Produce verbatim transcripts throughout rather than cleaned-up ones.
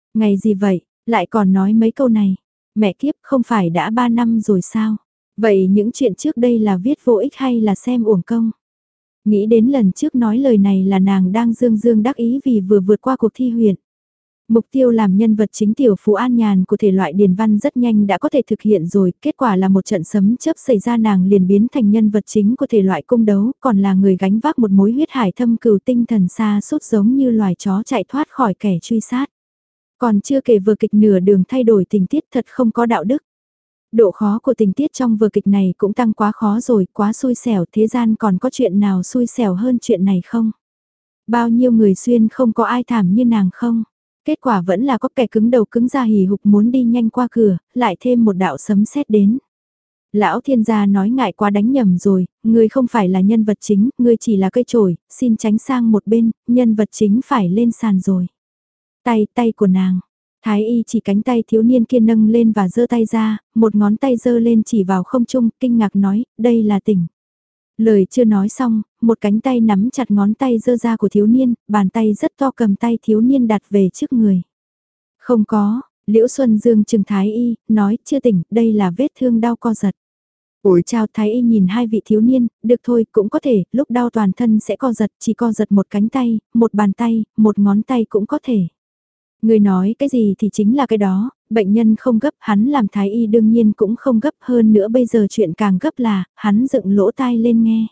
Ngày gì vậy, lại còn nói mấy câu này. Mẹ kiếp, không phải đã ba năm rồi sao? Vậy những chuyện trước đây là viết vô ích hay là xem uổng công? Nghĩ đến lần trước nói lời này là nàng đang dương dương đắc ý vì vừa vượt qua cuộc thi huyện. Mục tiêu làm nhân vật chính tiểu phú an nhàn của thể loại điền văn rất nhanh đã có thể thực hiện rồi, kết quả là một trận sấm chớp xảy ra nàng liền biến thành nhân vật chính của thể loại cung đấu, còn là người gánh vác một mối huyết hải thâm cừu tinh thần xa suốt giống như loài chó chạy thoát khỏi kẻ truy sát. Còn chưa kể vở kịch nửa đường thay đổi tình tiết thật không có đạo đức. Độ khó của tình tiết trong vở kịch này cũng tăng quá khó rồi, quá xui xẻo, thế gian còn có chuyện nào xui xẻo hơn chuyện này không? Bao nhiêu người xuyên không có ai thảm như nàng không? Kết quả vẫn là có kẻ cứng đầu cứng da hì hục muốn đi nhanh qua cửa, lại thêm một đạo sấm sét đến. Lão thiên gia nói ngại quá đánh nhầm rồi, ngươi không phải là nhân vật chính, ngươi chỉ là cây chổi, xin tránh sang một bên, nhân vật chính phải lên sàn rồi. Tay, tay của nàng. Thái y chỉ cánh tay thiếu niên kia nâng lên và giơ tay ra, một ngón tay giơ lên chỉ vào không trung, kinh ngạc nói, đây là tỉnh. Lời chưa nói xong, một cánh tay nắm chặt ngón tay giơ ra của thiếu niên, bàn tay rất to cầm tay thiếu niên đặt về trước người. Không có, Liễu Xuân Dương chừng Thái y, nói, chưa tỉnh, đây là vết thương đau co giật. Ủi chào Thái y nhìn hai vị thiếu niên, được thôi, cũng có thể, lúc đau toàn thân sẽ co giật, chỉ co giật một cánh tay, một bàn tay, một ngón tay cũng có thể. Người nói cái gì thì chính là cái đó, bệnh nhân không gấp, hắn làm thái y đương nhiên cũng không gấp hơn nữa bây giờ chuyện càng gấp là, hắn dựng lỗ tai lên nghe.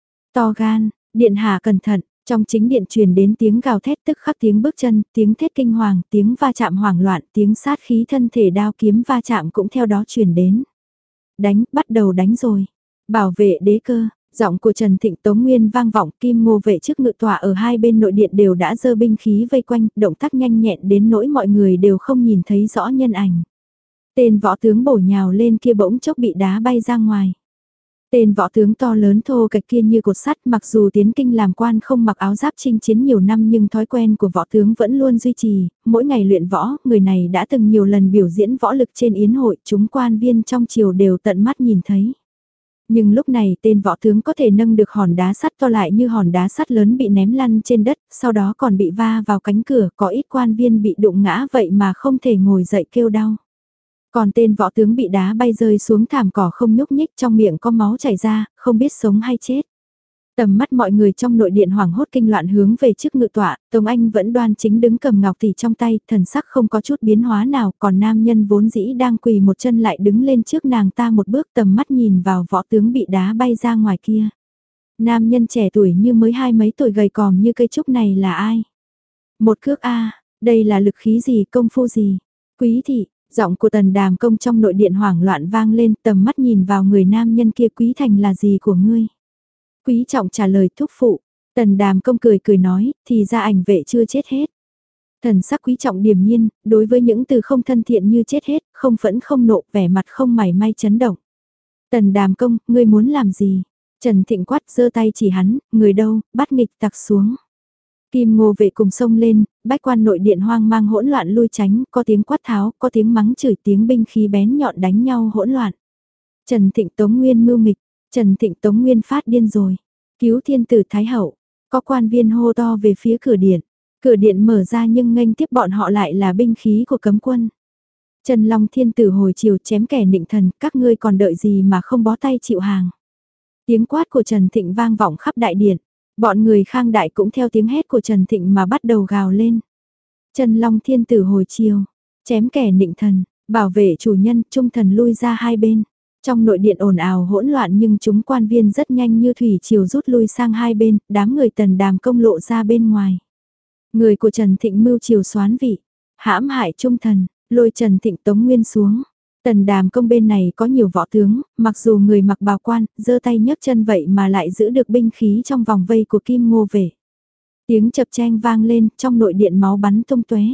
To gan, điện hạ cẩn thận, trong chính điện truyền đến tiếng gào thét tức khắc tiếng bước chân, tiếng thét kinh hoàng, tiếng va chạm hoảng loạn, tiếng sát khí thân thể đao kiếm va chạm cũng theo đó truyền đến. Đánh, bắt đầu đánh rồi. Bảo vệ đế cơ, giọng của Trần Thịnh Tống Nguyên vang vọng, Kim Ngô vệ trước ngự tọa ở hai bên nội điện đều đã giơ binh khí vây quanh, động tác nhanh nhẹn đến nỗi mọi người đều không nhìn thấy rõ nhân ảnh. Tên võ tướng bổ nhào lên kia bỗng chốc bị đá bay ra ngoài. Tên võ tướng to lớn thô kệch kia như cột sắt, mặc dù tiến kinh làm quan không mặc áo giáp chinh chiến nhiều năm nhưng thói quen của võ tướng vẫn luôn duy trì, mỗi ngày luyện võ, người này đã từng nhiều lần biểu diễn võ lực trên yến hội, chúng quan viên trong triều đều tận mắt nhìn thấy. Nhưng lúc này tên võ tướng có thể nâng được hòn đá sắt to lại như hòn đá sắt lớn bị ném lăn trên đất, sau đó còn bị va vào cánh cửa, có ít quan viên bị đụng ngã vậy mà không thể ngồi dậy kêu đau. Còn tên võ tướng bị đá bay rơi xuống thảm cỏ không nhúc nhích, trong miệng có máu chảy ra, không biết sống hay chết. Tầm mắt mọi người trong nội điện hoảng hốt kinh loạn hướng về trước ngự tọa, Tống Anh vẫn đoan chính đứng cầm ngọc tỷ trong tay, thần sắc không có chút biến hóa nào, còn nam nhân vốn dĩ đang quỳ một chân lại đứng lên trước nàng ta một bước, tầm mắt nhìn vào võ tướng bị đá bay ra ngoài kia. Nam nhân trẻ tuổi như mới hai mấy tuổi gầy còm như cây trúc này là ai? Một cước A, đây là lực khí gì, công phu gì? Quý thị, giọng của Tần Đàm Công trong nội điện hoảng loạn vang lên, tầm mắt nhìn vào người nam nhân kia, Quý Thành là gì của ngươi? Quý Trọng trả lời thúc phụ, Tần Đàm Công cười cười nói, thì ra ảnh vệ chưa chết hết. Thần sắc Quý Trọng điềm nhiên, đối với những từ không thân thiện như chết hết, không phẫn không nộ, vẻ mặt không mảy may chấn động. Tần Đàm Công, ngươi muốn làm gì? Trần Thịnh quát giơ tay chỉ hắn, người đâu, bắt nghịch tặc xuống. Kim Ngô vệ cùng sông lên, bách quan nội điện hoang mang hỗn loạn lui tránh, có tiếng quát tháo, có tiếng mắng chửi, tiếng binh khí bén nhọn đánh nhau hỗn loạn. Trần Thịnh Tống Nguyên mưu nghịch, Trần Thịnh Tống Nguyên phát điên rồi. Cứu thiên tử Thái Hậu, có quan viên hô to về phía cửa điện. Cửa điện mở ra nhưng nghênh tiếp bọn họ lại là binh khí của cấm quân. Trần Long thiên tử hồi chiều chém kẻ nịnh thần, các ngươi còn đợi gì mà không bó tay chịu hàng. Tiếng quát của Trần Thịnh vang vọng khắp đại điện. Bọn người Khang Đại cũng theo tiếng hét của Trần Thịnh mà bắt đầu gào lên. Trần Long thiên tử hồi chiều, chém kẻ nịnh thần, bảo vệ chủ nhân, trung thần lui ra hai bên. Trong nội điện ồn ào hỗn loạn nhưng chúng quan viên rất nhanh như thủy triều rút lui sang hai bên, đám người Tần Đàm Công lộ ra bên ngoài. Người của Trần Thịnh mưu triều soán vị, hãm hại trung thần, lôi Trần Thịnh Tống Nguyên xuống. Tần Đàm Công bên này có nhiều võ tướng, mặc dù người mặc bào quan, giơ tay nhấc chân vậy mà lại giữ được binh khí trong vòng vây của Kim Ngô vệ. Tiếng chập cheng vang lên, trong nội điện máu bắn tung tóe.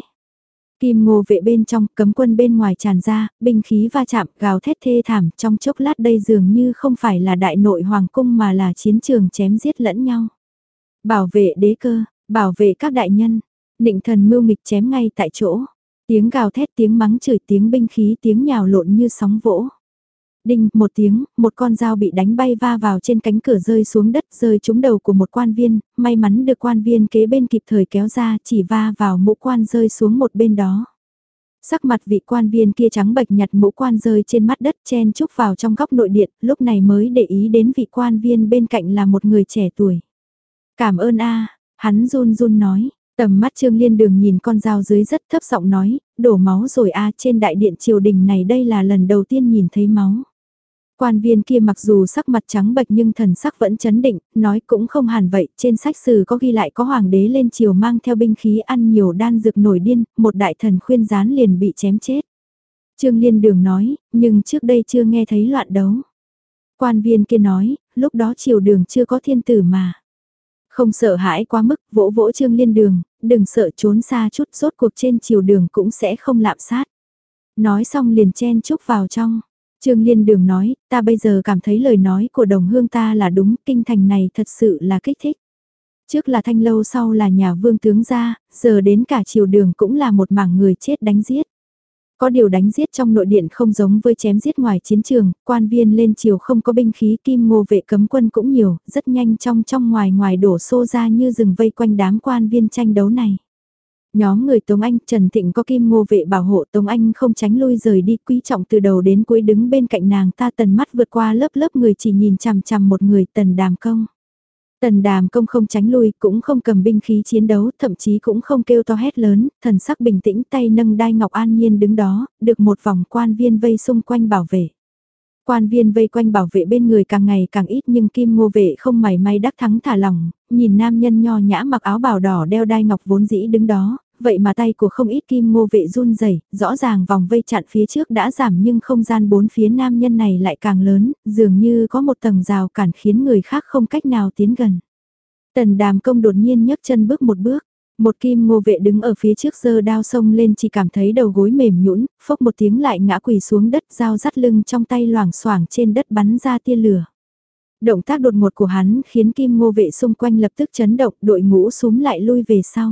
Kim Ngô vệ bên trong, cấm quân bên ngoài tràn ra, binh khí va chạm, gào thét thê thảm, trong chốc lát đây dường như không phải là đại nội hoàng cung mà là chiến trường chém giết lẫn nhau. Bảo vệ đế cơ, bảo vệ các đại nhân, nịnh thần mưu nghịch chém ngay tại chỗ. Tiếng gào thét, tiếng mắng chửi, tiếng binh khí, tiếng nhào lộn như sóng vỗ. Đinh, một tiếng, một con dao bị đánh bay va vào trên cánh cửa rơi xuống đất, rơi trúng đầu của một quan viên, may mắn được quan viên kế bên kịp thời kéo ra, chỉ va vào mũ quan rơi xuống một bên đó. Sắc mặt vị quan viên kia trắng bệch nhặt mũ quan rơi trên mắt đất chen chúc vào trong góc nội điện, lúc này mới để ý đến vị quan viên bên cạnh là một người trẻ tuổi. Cảm ơn a, hắn run run nói, tầm mắt Trương Liên Đường nhìn con dao dưới rất thấp giọng nói, đổ máu rồi a, trên đại điện triều đình này đây là lần đầu tiên nhìn thấy máu. Quan viên kia mặc dù sắc mặt trắng bệch nhưng thần sắc vẫn chấn định, nói cũng không hẳn vậy, trên sách sử có ghi lại có hoàng đế lên triều mang theo binh khí ăn nhiều đan dược nổi điên, một đại thần khuyên gián liền bị chém chết. Trương Liên Đường nói, nhưng trước đây chưa nghe thấy loạn đấu. Quan viên kia nói, lúc đó triều đường chưa có thiên tử mà. Không sợ hãi quá mức, vỗ vỗ Trương Liên Đường, đừng sợ trốn xa chút, rốt cuộc trên triều đường cũng sẽ không lạm sát. Nói xong liền chen chúc vào trong. Trương Liên Đường nói, ta bây giờ cảm thấy lời nói của đồng hương ta là đúng, kinh thành này thật sự là kích thích. Trước là Thanh Lâu, sau là nhà vương tướng gia, giờ đến cả triều đường cũng là một mảng người chết đánh giết. Có điều đánh giết trong nội điện không giống với chém giết ngoài chiến trường, quan viên lên triều không có binh khí, kim ngô vệ cấm quân cũng nhiều, rất nhanh trong trong ngoài ngoài đổ xô ra như rừng vây quanh đám quan viên tranh đấu này. Nhóm người Tống Anh, Trần Thịnh có kim ngô vệ bảo hộ, Tống Anh không tránh lui rời đi, Quý Trọng từ đầu đến cuối đứng bên cạnh nàng ta, tần mắt vượt qua lớp lớp người chỉ nhìn chằm chằm một người, Tần Đàm Công. Tần Đàm Công không tránh lui, cũng không cầm binh khí chiến đấu, thậm chí cũng không kêu to hét lớn, thần sắc bình tĩnh, tay nâng đai ngọc an nhiên đứng đó, được một vòng quan viên vây xung quanh bảo vệ. Quan viên vây quanh bảo vệ bên người càng ngày càng ít, nhưng kim ngô vệ không mảy may đắc thắng thả lỏng, nhìn nam nhân nho nhã mặc áo bào đỏ đeo đai ngọc vốn dĩ đứng đó, vậy mà tay của không ít kim ngô vệ run rẩy, rõ ràng vòng vây chặn phía trước đã giảm nhưng không gian bốn phía nam nhân này lại càng lớn, dường như có một tầng rào cản khiến người khác không cách nào tiến gần. Tần Đàm Công đột nhiên nhấc chân bước một bước. Một kim ngô vệ đứng ở phía trước giơ đao xông lên, chỉ cảm thấy đầu gối mềm nhũn, phốc một tiếng lại ngã quỳ xuống đất, dao dắt lưng trong tay loảng xoảng trên đất bắn ra tia lửa. Động tác đột ngột của hắn khiến kim ngô vệ xung quanh lập tức chấn động, đội ngũ súm lại lui về sau.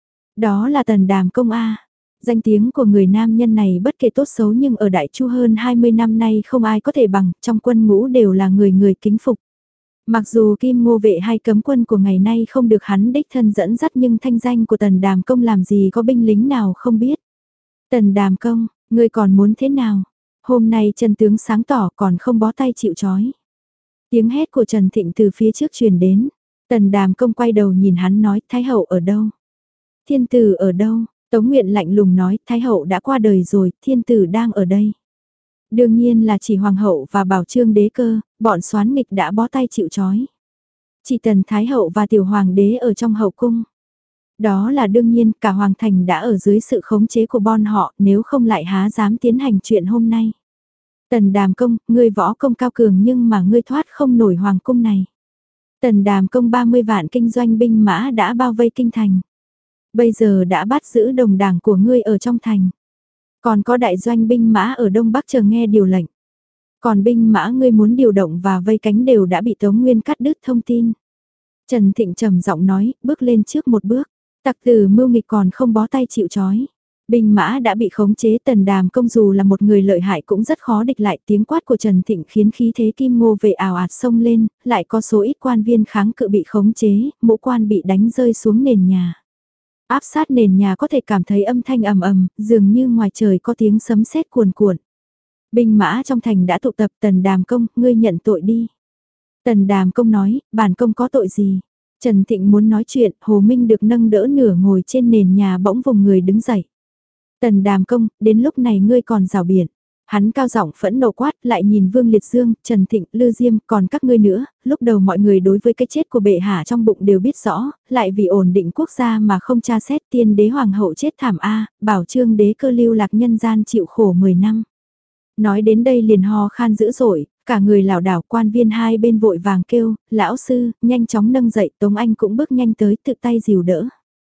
Đó là Tần Đàm Công A. Danh tiếng của người nam nhân này bất kể tốt xấu nhưng ở Đại Chu hơn hai mươi năm nay không ai có thể bằng, trong quân ngũ đều là người người kính phục. Mặc dù kim ngô vệ hay cấm quân của ngày nay không được hắn đích thân dẫn dắt nhưng thanh danh của Tần Đàm Công làm gì có binh lính nào không biết. Tần Đàm Công, ngươi còn muốn thế nào? Hôm nay chân tướng sáng tỏ còn không bó tay chịu chói. Tiếng hét của Trần Thịnh từ phía trước truyền đến. Tần Đàm Công quay đầu nhìn hắn nói, Thái hậu ở đâu? Thiên tử ở đâu? Tống Nguyện lạnh lùng nói, Thái hậu đã qua đời rồi, thiên tử đang ở đây. Đương nhiên là chỉ hoàng hậu và bảo trương đế cơ, bọn soán nghịch đã bó tay chịu chói. Chỉ Tần Thái hậu và tiểu hoàng đế ở trong hậu cung. Đó là đương nhiên, cả hoàng thành đã ở dưới sự khống chế của bọn họ, nếu không lại há dám tiến hành chuyện hôm nay. Tần Đàm Công, ngươi võ công cao cường nhưng mà ngươi thoát không nổi hoàng cung này. Tần Đàm Công ba mươi vạn kinh doanh binh mã đã bao vây kinh thành. Bây giờ đã bắt giữ đồng đảng của ngươi ở trong thành. Còn có đại doanh binh mã ở Đông Bắc chờ nghe điều lệnh. Còn binh mã ngươi muốn điều động và vây cánh đều đã bị Tống Nguyên cắt đứt thông tin. Trần Thịnh trầm giọng nói, bước lên trước một bước. Tặc tử mưu nghịch còn không bó tay chịu chói. Binh mã đã bị khống chế, Tần Đàm Công dù là một người lợi hại cũng rất khó địch lại, tiếng quát của Trần Thịnh khiến khí thế kim ngô vệ ảo ạt xông lên, lại có số ít quan viên kháng cự bị khống chế, mũ quan bị đánh rơi xuống nền nhà. Áp sát nền nhà có thể cảm thấy âm thanh ầm ầm, dường như ngoài trời có tiếng sấm sét cuồn cuộn. Binh mã trong thành đã tụ tập, Tần Đàm Công, ngươi nhận tội đi. Tần Đàm Công nói, bản công có tội gì? Trần Thịnh muốn nói chuyện, Hồ Minh được nâng đỡ nửa ngồi trên nền nhà bỗng vùng người đứng dậy. Tần Đàm Công, đến lúc này ngươi còn rào biển. Hắn cao giọng phẫn nộ quát, lại nhìn Vương Liệt Dương, Trần Thịnh, Lư Diêm, còn các ngươi nữa, lúc đầu mọi người đối với cái chết của bệ hạ trong bụng đều biết rõ, lại vì ổn định quốc gia mà không tra xét, tiên đế hoàng hậu chết thảm a, bảo trương đế cơ lưu lạc nhân gian chịu khổ mười năm. Nói đến đây liền ho khan dữ dội, cả người lảo đảo, quan viên hai bên vội vàng kêu, lão sư, nhanh chóng nâng dậy, Tống Anh cũng bước nhanh tới tự tay dìu đỡ.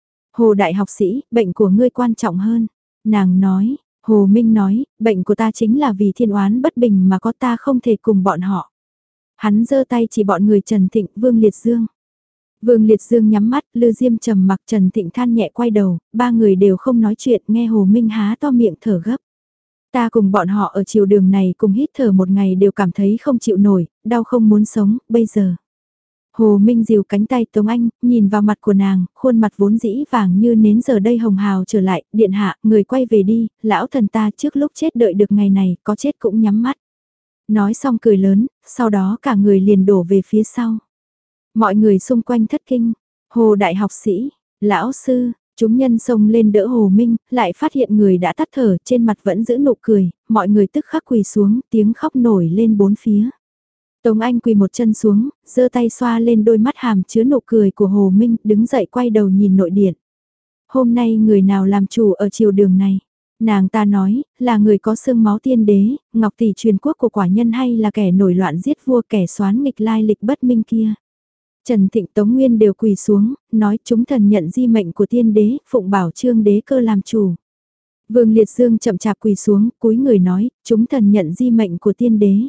Hồ đại học sĩ, bệnh của ngươi quan trọng hơn. Nàng nói, Hồ Minh nói, bệnh của ta chính là vì thiên oán bất bình mà có, ta không thể cùng bọn họ. Hắn giơ tay chỉ bọn người Trần Thịnh, Vương Liệt Dương. Vương Liệt Dương nhắm mắt, Lư Diêm trầm mặc, Trần Thịnh than nhẹ quay đầu, ba người đều không nói chuyện, nghe Hồ Minh há to miệng thở gấp. Ta cùng bọn họ ở chiều đường này cùng hít thở một ngày đều cảm thấy không chịu nổi, đau không muốn sống, bây giờ. Hồ Minh dìu cánh tay Tống Anh, nhìn vào mặt của nàng, khuôn mặt vốn dĩ vàng như nến giờ đây hồng hào trở lại, điện hạ, người quay về đi, lão thần ta trước lúc chết đợi được ngày này, có chết cũng nhắm mắt. Nói xong cười lớn, sau đó cả người liền đổ về phía sau. Mọi người xung quanh thất kinh, Hồ đại học sĩ, lão sư, chúng nhân xông lên đỡ Hồ Minh, lại phát hiện người đã tắt thở, trên mặt vẫn giữ nụ cười, mọi người tức khắc quỳ xuống, tiếng khóc nổi lên bốn phía. Tống Anh quỳ một chân xuống, giơ tay xoa lên đôi mắt hàm chứa nụ cười của Hồ Minh, đứng dậy quay đầu nhìn nội điện. Hôm nay người nào làm chủ ở triều đường này? Nàng ta nói, là người có xương máu tiên đế, ngọc tỷ truyền quốc của quả nhân hay là kẻ nổi loạn giết vua kẻ xoán nghịch lai lịch bất minh kia? Trần Thịnh Tống Nguyên đều quỳ xuống, nói chúng thần nhận di mệnh của tiên đế, phụng bảo trương đế cơ làm chủ. Vương Liệt Dương chậm chạp quỳ xuống, cúi người nói, chúng thần nhận di mệnh của tiên đế.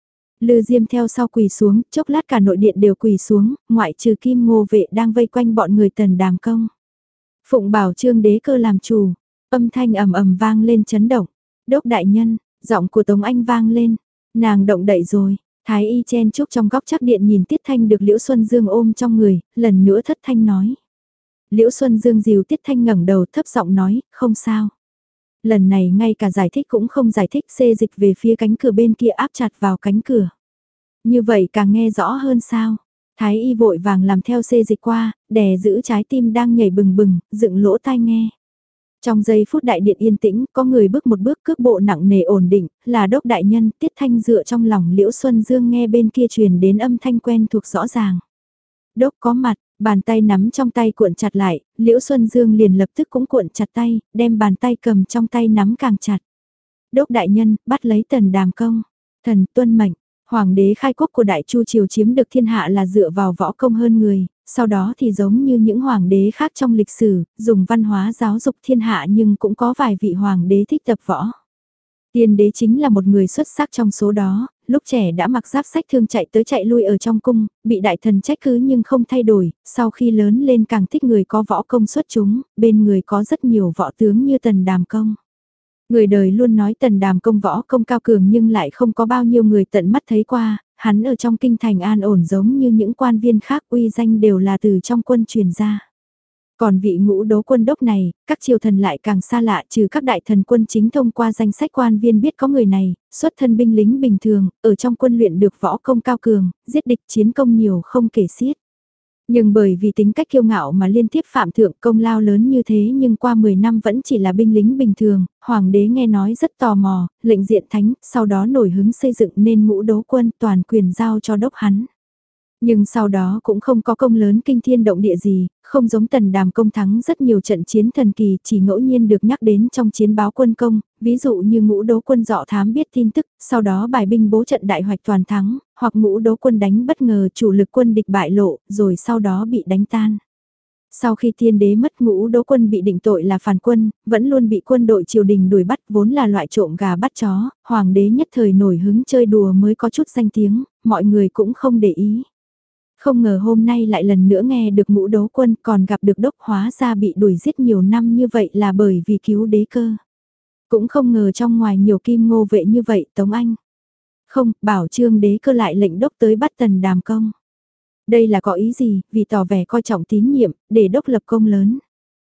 Lư Diêm theo sau quỳ xuống, chốc lát cả nội điện đều quỳ xuống, ngoại trừ Kim Ngô Vệ đang vây quanh bọn người Tần Đàm Công. Phụng bảo trương đế cơ làm chủ, âm thanh ầm ầm vang lên chấn động. Đốc đại nhân, giọng của Tống Anh vang lên, nàng động đậy rồi. Thái y chen chúc trong góc chắc điện nhìn Tiết Thanh được Liễu Xuân Dương ôm trong người, lần nữa thất thanh nói. Liễu Xuân Dương dìu Tiết Thanh ngẩng đầu thấp giọng nói, không sao. Lần này ngay cả giải thích cũng không giải thích, xê dịch về phía cánh cửa bên kia áp chặt vào cánh cửa. Như vậy càng nghe rõ hơn sao. Thái y vội vàng làm theo xê dịch qua, đè giữ trái tim đang nhảy bừng bừng, dựng lỗ tai nghe. Trong giây phút đại điện yên tĩnh, có người bước một bước cước bộ nặng nề ổn định, là Đốc đại nhân. Tiết Thanh dựa trong lòng Liễu Xuân Dương nghe bên kia truyền đến âm thanh quen thuộc rõ ràng. Đốc có mặt, bàn tay nắm trong tay cuộn chặt lại, Liễu Xuân Dương liền lập tức cũng cuộn chặt tay, đem bàn tay cầm trong tay nắm càng chặt. Đốc đại nhân, bắt lấy Tần Đàm Công. Thần tuân mệnh, hoàng đế khai quốc của Đại Chu triều chiếm được thiên hạ là dựa vào võ công hơn người, sau đó thì giống như những hoàng đế khác trong lịch sử, dùng văn hóa giáo dục thiên hạ nhưng cũng có vài vị hoàng đế thích tập võ. Tiên đế chính là một người xuất sắc trong số đó, lúc trẻ đã mặc giáp sách thương chạy tới chạy lui ở trong cung, bị đại thần trách cứ nhưng không thay đổi, sau khi lớn lên càng thích người có võ công xuất chúng, bên người có rất nhiều võ tướng như Tần Đàm Công. Người đời luôn nói Tần Đàm Công võ công cao cường nhưng lại không có bao nhiêu người tận mắt thấy qua, hắn ở trong kinh thành an ổn giống như những quan viên khác uy danh đều là từ trong quân truyền ra. Còn vị ngũ đấu quân đốc này, các triều thần lại càng xa lạ trừ các đại thần quân chính thông qua danh sách quan viên biết có người này, xuất thân binh lính bình thường, ở trong quân luyện được võ công cao cường, giết địch chiến công nhiều không kể xiết. Nhưng bởi vì tính cách kiêu ngạo mà liên tiếp phạm thượng công lao lớn như thế nhưng qua mười năm vẫn chỉ là binh lính bình thường, hoàng đế nghe nói rất tò mò, lệnh diện thánh, sau đó nổi hứng xây dựng nên ngũ đấu quân toàn quyền giao cho đốc hắn. Nhưng sau đó cũng không có công lớn kinh thiên động địa gì, không giống Tần Đàm Công thắng rất nhiều trận chiến thần kỳ chỉ ngẫu nhiên được nhắc đến trong chiến báo quân công, ví dụ như ngũ đấu quân dọ thám biết tin tức, sau đó bài binh bố trận đại hoạch toàn thắng, hoặc ngũ đấu quân đánh bất ngờ chủ lực quân địch bại lộ, rồi sau đó bị đánh tan. Sau khi tiên đế mất ngũ đấu quân bị định tội là phản quân, vẫn luôn bị quân đội triều đình đuổi bắt vốn là loại trộm gà bắt chó, hoàng đế nhất thời nổi hứng chơi đùa mới có chút danh tiếng, mọi người cũng không để ý. Không ngờ hôm nay lại lần nữa nghe được ngũ đấu quân còn gặp được đốc hóa ra bị đuổi giết nhiều năm như vậy là bởi vì cứu đế cơ. Cũng không ngờ trong ngoài nhiều Kim Ngô Vệ như vậy Tống Anh. Không, bảo trương đế cơ lại lệnh đốc tới bắt Tần Đàm Công. Đây là có ý gì, vì tỏ vẻ coi trọng tín nhiệm, để đốc lập công lớn.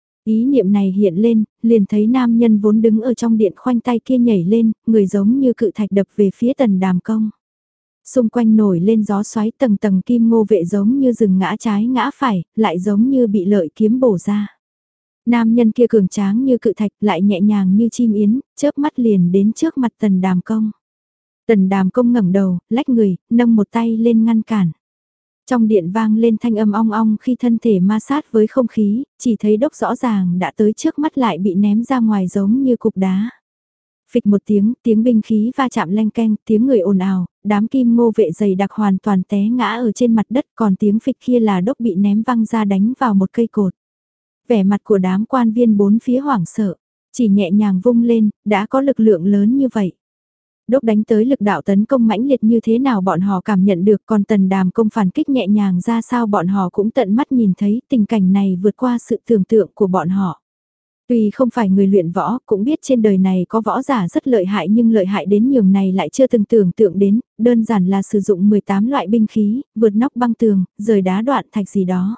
Ý niệm này hiện lên, liền thấy nam nhân vốn đứng ở trong điện khoanh tay kia nhảy lên, người giống như cự thạch đập về phía Tần Đàm Công. Xung quanh nổi lên gió xoáy tầng tầng Kim Ngô Vệ giống như rừng ngã trái ngã phải, lại giống như bị lợi kiếm bổ ra. Nam nhân kia cường tráng như cự thạch lại nhẹ nhàng như chim yến, chớp mắt liền đến trước mặt Tần Đàm Công. Tần Đàm Công ngẩng đầu, lách người, nâng một tay lên ngăn cản. Trong điện vang lên thanh âm ong ong khi thân thể ma sát với không khí, chỉ thấy đốc rõ ràng đã tới trước mắt lại bị ném ra ngoài giống như cục đá. Phịch một tiếng, tiếng binh khí va chạm leng keng, tiếng người ồn ào, đám Kim Ngô Vệ dày đặc hoàn toàn té ngã ở trên mặt đất, còn tiếng phịch kia là đốc bị ném văng ra đánh vào một cây cột. Vẻ mặt của đám quan viên bốn phía hoảng sợ, chỉ nhẹ nhàng vung lên, đã có lực lượng lớn như vậy. Đốc đánh tới lực đạo tấn công mãnh liệt như thế nào bọn họ cảm nhận được, còn Tần Đàm Công phản kích nhẹ nhàng ra sao bọn họ cũng tận mắt nhìn thấy, tình cảnh này vượt qua sự tưởng tượng của bọn họ. Tuy không phải người luyện võ, cũng biết trên đời này có võ giả rất lợi hại nhưng lợi hại đến nhường này lại chưa từng tưởng tượng đến, đơn giản là sử dụng mười tám loại binh khí, vượt nóc băng tường, rời đá đoạn thạch gì đó.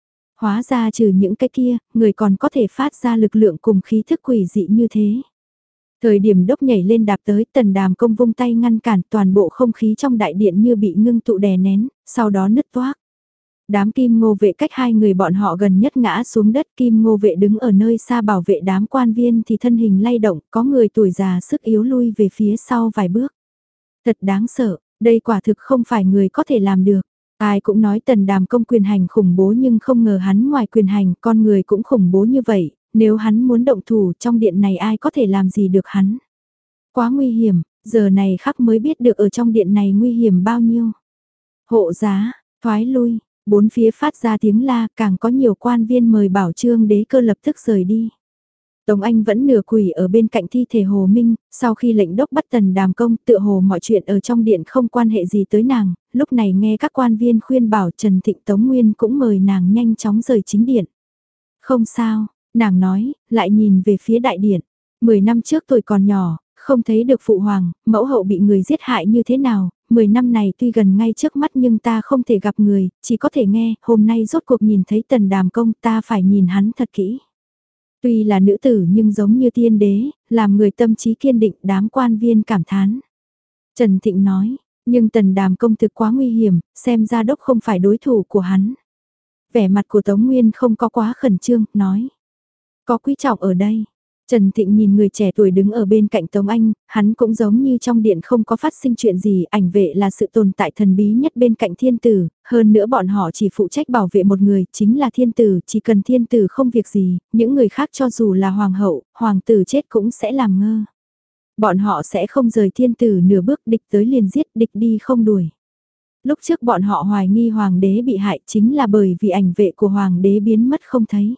Hóa ra trừ những cái kia, người còn có thể phát ra lực lượng cùng khí thức quỷ dị như thế. Thời điểm đốc nhảy lên đạp tới, Tần Đàm Công vung tay ngăn cản, toàn bộ không khí trong đại điện như bị ngưng tụ đè nén, sau đó nứt toác. Đám Kim Ngô vệ cách hai người bọn họ gần nhất ngã xuống đất, Kim Ngô vệ đứng ở nơi xa bảo vệ đám quan viên thì thân hình lay động, có người tuổi già sức yếu lui về phía sau vài bước. Thật đáng sợ, đây quả thực không phải người có thể làm được. Ai cũng nói Tần Đàm Công quyền hành khủng bố nhưng không ngờ hắn ngoài quyền hành con người cũng khủng bố như vậy, nếu hắn muốn động thủ trong điện này ai có thể làm gì được hắn. Quá nguy hiểm, giờ này khắc mới biết được ở trong điện này nguy hiểm bao nhiêu. Hộ giá, thoái lui, bốn phía phát ra tiếng la, càng có nhiều quan viên mời bảo Trương Đế Cơ lập tức rời đi. Tống Anh vẫn nửa quỳ ở bên cạnh thi thể Hồ Minh, sau khi lệnh đốc bắt Tần Đàm Công tựa hồ mọi chuyện ở trong điện không quan hệ gì tới nàng, lúc này nghe các quan viên khuyên bảo Trần Thịnh Tống Nguyên cũng mời nàng nhanh chóng rời chính điện. Không sao, nàng nói, lại nhìn về phía đại điện. Mười năm trước tôi còn nhỏ, không thấy được phụ hoàng, mẫu hậu bị người giết hại như thế nào, mười năm này tuy gần ngay trước mắt nhưng ta không thể gặp người, chỉ có thể nghe, hôm nay rốt cuộc nhìn thấy Tần Đàm Công ta phải nhìn hắn thật kỹ. Tuy là nữ tử nhưng giống như tiên đế, làm người tâm trí kiên định đám quan viên cảm thán. Trần Thịnh nói, nhưng Tần Đàm Công thực quá nguy hiểm, xem ra đốc không phải đối thủ của hắn. Vẻ mặt của Tống Nguyên không có quá khẩn trương, nói. Có quý trọng ở đây. Trần Thịnh nhìn người trẻ tuổi đứng ở bên cạnh Tống Anh, hắn cũng giống như trong điện không có phát sinh chuyện gì, ảnh vệ là sự tồn tại thần bí nhất bên cạnh thiên tử, hơn nữa bọn họ chỉ phụ trách bảo vệ một người, chính là thiên tử, chỉ cần thiên tử không việc gì, những người khác cho dù là hoàng hậu, hoàng tử chết cũng sẽ làm ngơ. Bọn họ sẽ không rời thiên tử nửa bước, địch tới liền giết, địch đi không đuổi. Lúc trước bọn họ hoài nghi hoàng đế bị hại chính là bởi vì ảnh vệ của hoàng đế biến mất không thấy.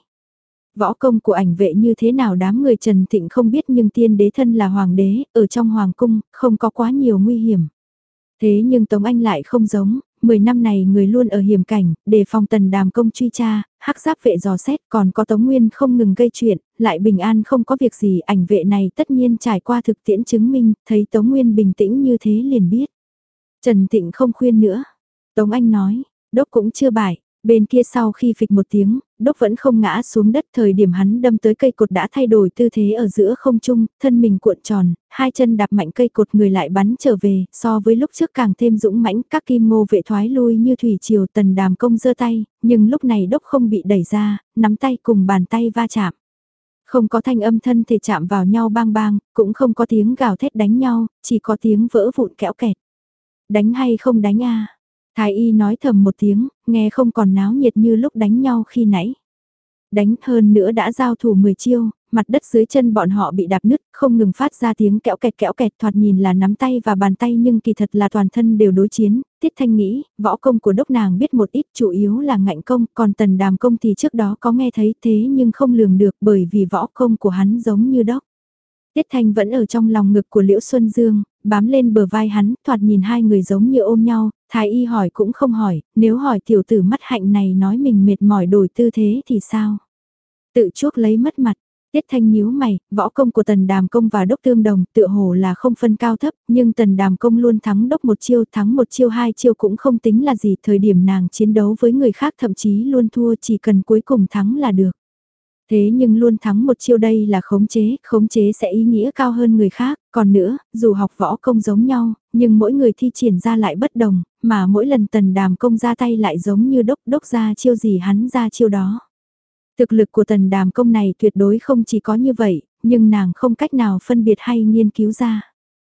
Võ công của ảnh vệ như thế nào đám người Trần Thịnh không biết nhưng tiên đế thân là hoàng đế, ở trong hoàng cung, không có quá nhiều nguy hiểm. Thế nhưng Tống Anh lại không giống, mười năm này người luôn ở hiểm cảnh, đề phòng Tần Đàm Công truy tra, hắc giáp vệ dò xét còn có Tống Nguyên không ngừng gây chuyện, lại bình an không có việc gì, ảnh vệ này tất nhiên trải qua thực tiễn chứng minh, thấy Tống Nguyên bình tĩnh như thế liền biết. Trần Thịnh không khuyên nữa. Tống Anh nói, đốc cũng chưa bại. Bên kia sau khi phịch một tiếng, đốc vẫn không ngã xuống đất, thời điểm hắn đâm tới cây cột đã thay đổi tư thế ở giữa không trung, thân mình cuộn tròn, hai chân đạp mạnh cây cột người lại bắn trở về, so với lúc trước càng thêm dũng mãnh, các Kim Ngô vệ thoái lui như thủy triều. Tần Đàm Công giơ tay, nhưng lúc này đốc không bị đẩy ra, nắm tay cùng bàn tay va chạm. Không có thanh âm thân thể chạm vào nhau bang bang, cũng không có tiếng gào thét đánh nhau, chỉ có tiếng vỡ vụn kẽo kẹt. Đánh hay không đánh a? Thái y nói thầm một tiếng, nghe không còn náo nhiệt như lúc đánh nhau khi nãy. Đánh hơn nữa đã giao thủ mười chiêu, mặt đất dưới chân bọn họ bị đạp nứt, không ngừng phát ra tiếng kẽo kẹt kẽo kẹt, thoạt nhìn là nắm tay và bàn tay nhưng kỳ thật là toàn thân đều đối chiến. Tiết Thanh nghĩ, võ công của đốc nàng biết một ít, chủ yếu là ngạnh công, còn Tần Đàm Công thì trước đó có nghe thấy thế nhưng không lường được bởi vì võ công của hắn giống như đốc. Tiết Thanh vẫn ở trong lòng ngực của Liễu Xuân Dương, bám lên bờ vai hắn, thoạt nhìn hai người giống như ôm nhau, thái y hỏi cũng không hỏi, nếu hỏi tiểu tử mắt hạnh này nói mình mệt mỏi đổi tư thế thì sao? Tự chuốc lấy mất mặt, Tiết Thanh nhíu mày, võ công của Tần Đàm Công và đốc tương đồng, tựa hồ là không phân cao thấp, nhưng Tần Đàm Công luôn thắng đốc một chiêu, thắng một chiêu hai chiêu cũng không tính là gì, thời điểm nàng chiến đấu với người khác thậm chí luôn thua, chỉ cần cuối cùng thắng là được. Thế nhưng luôn thắng một chiêu đây là khống chế, khống chế sẽ ý nghĩa cao hơn người khác, còn nữa, dù học võ công giống nhau, nhưng mỗi người thi triển ra lại bất đồng, mà mỗi lần Tần Đàm Công ra tay lại giống như đốc đốc ra chiêu gì hắn ra chiêu đó. Thực lực của Tần Đàm Công này tuyệt đối không chỉ có như vậy, nhưng nàng không cách nào phân biệt hay nghiên cứu ra.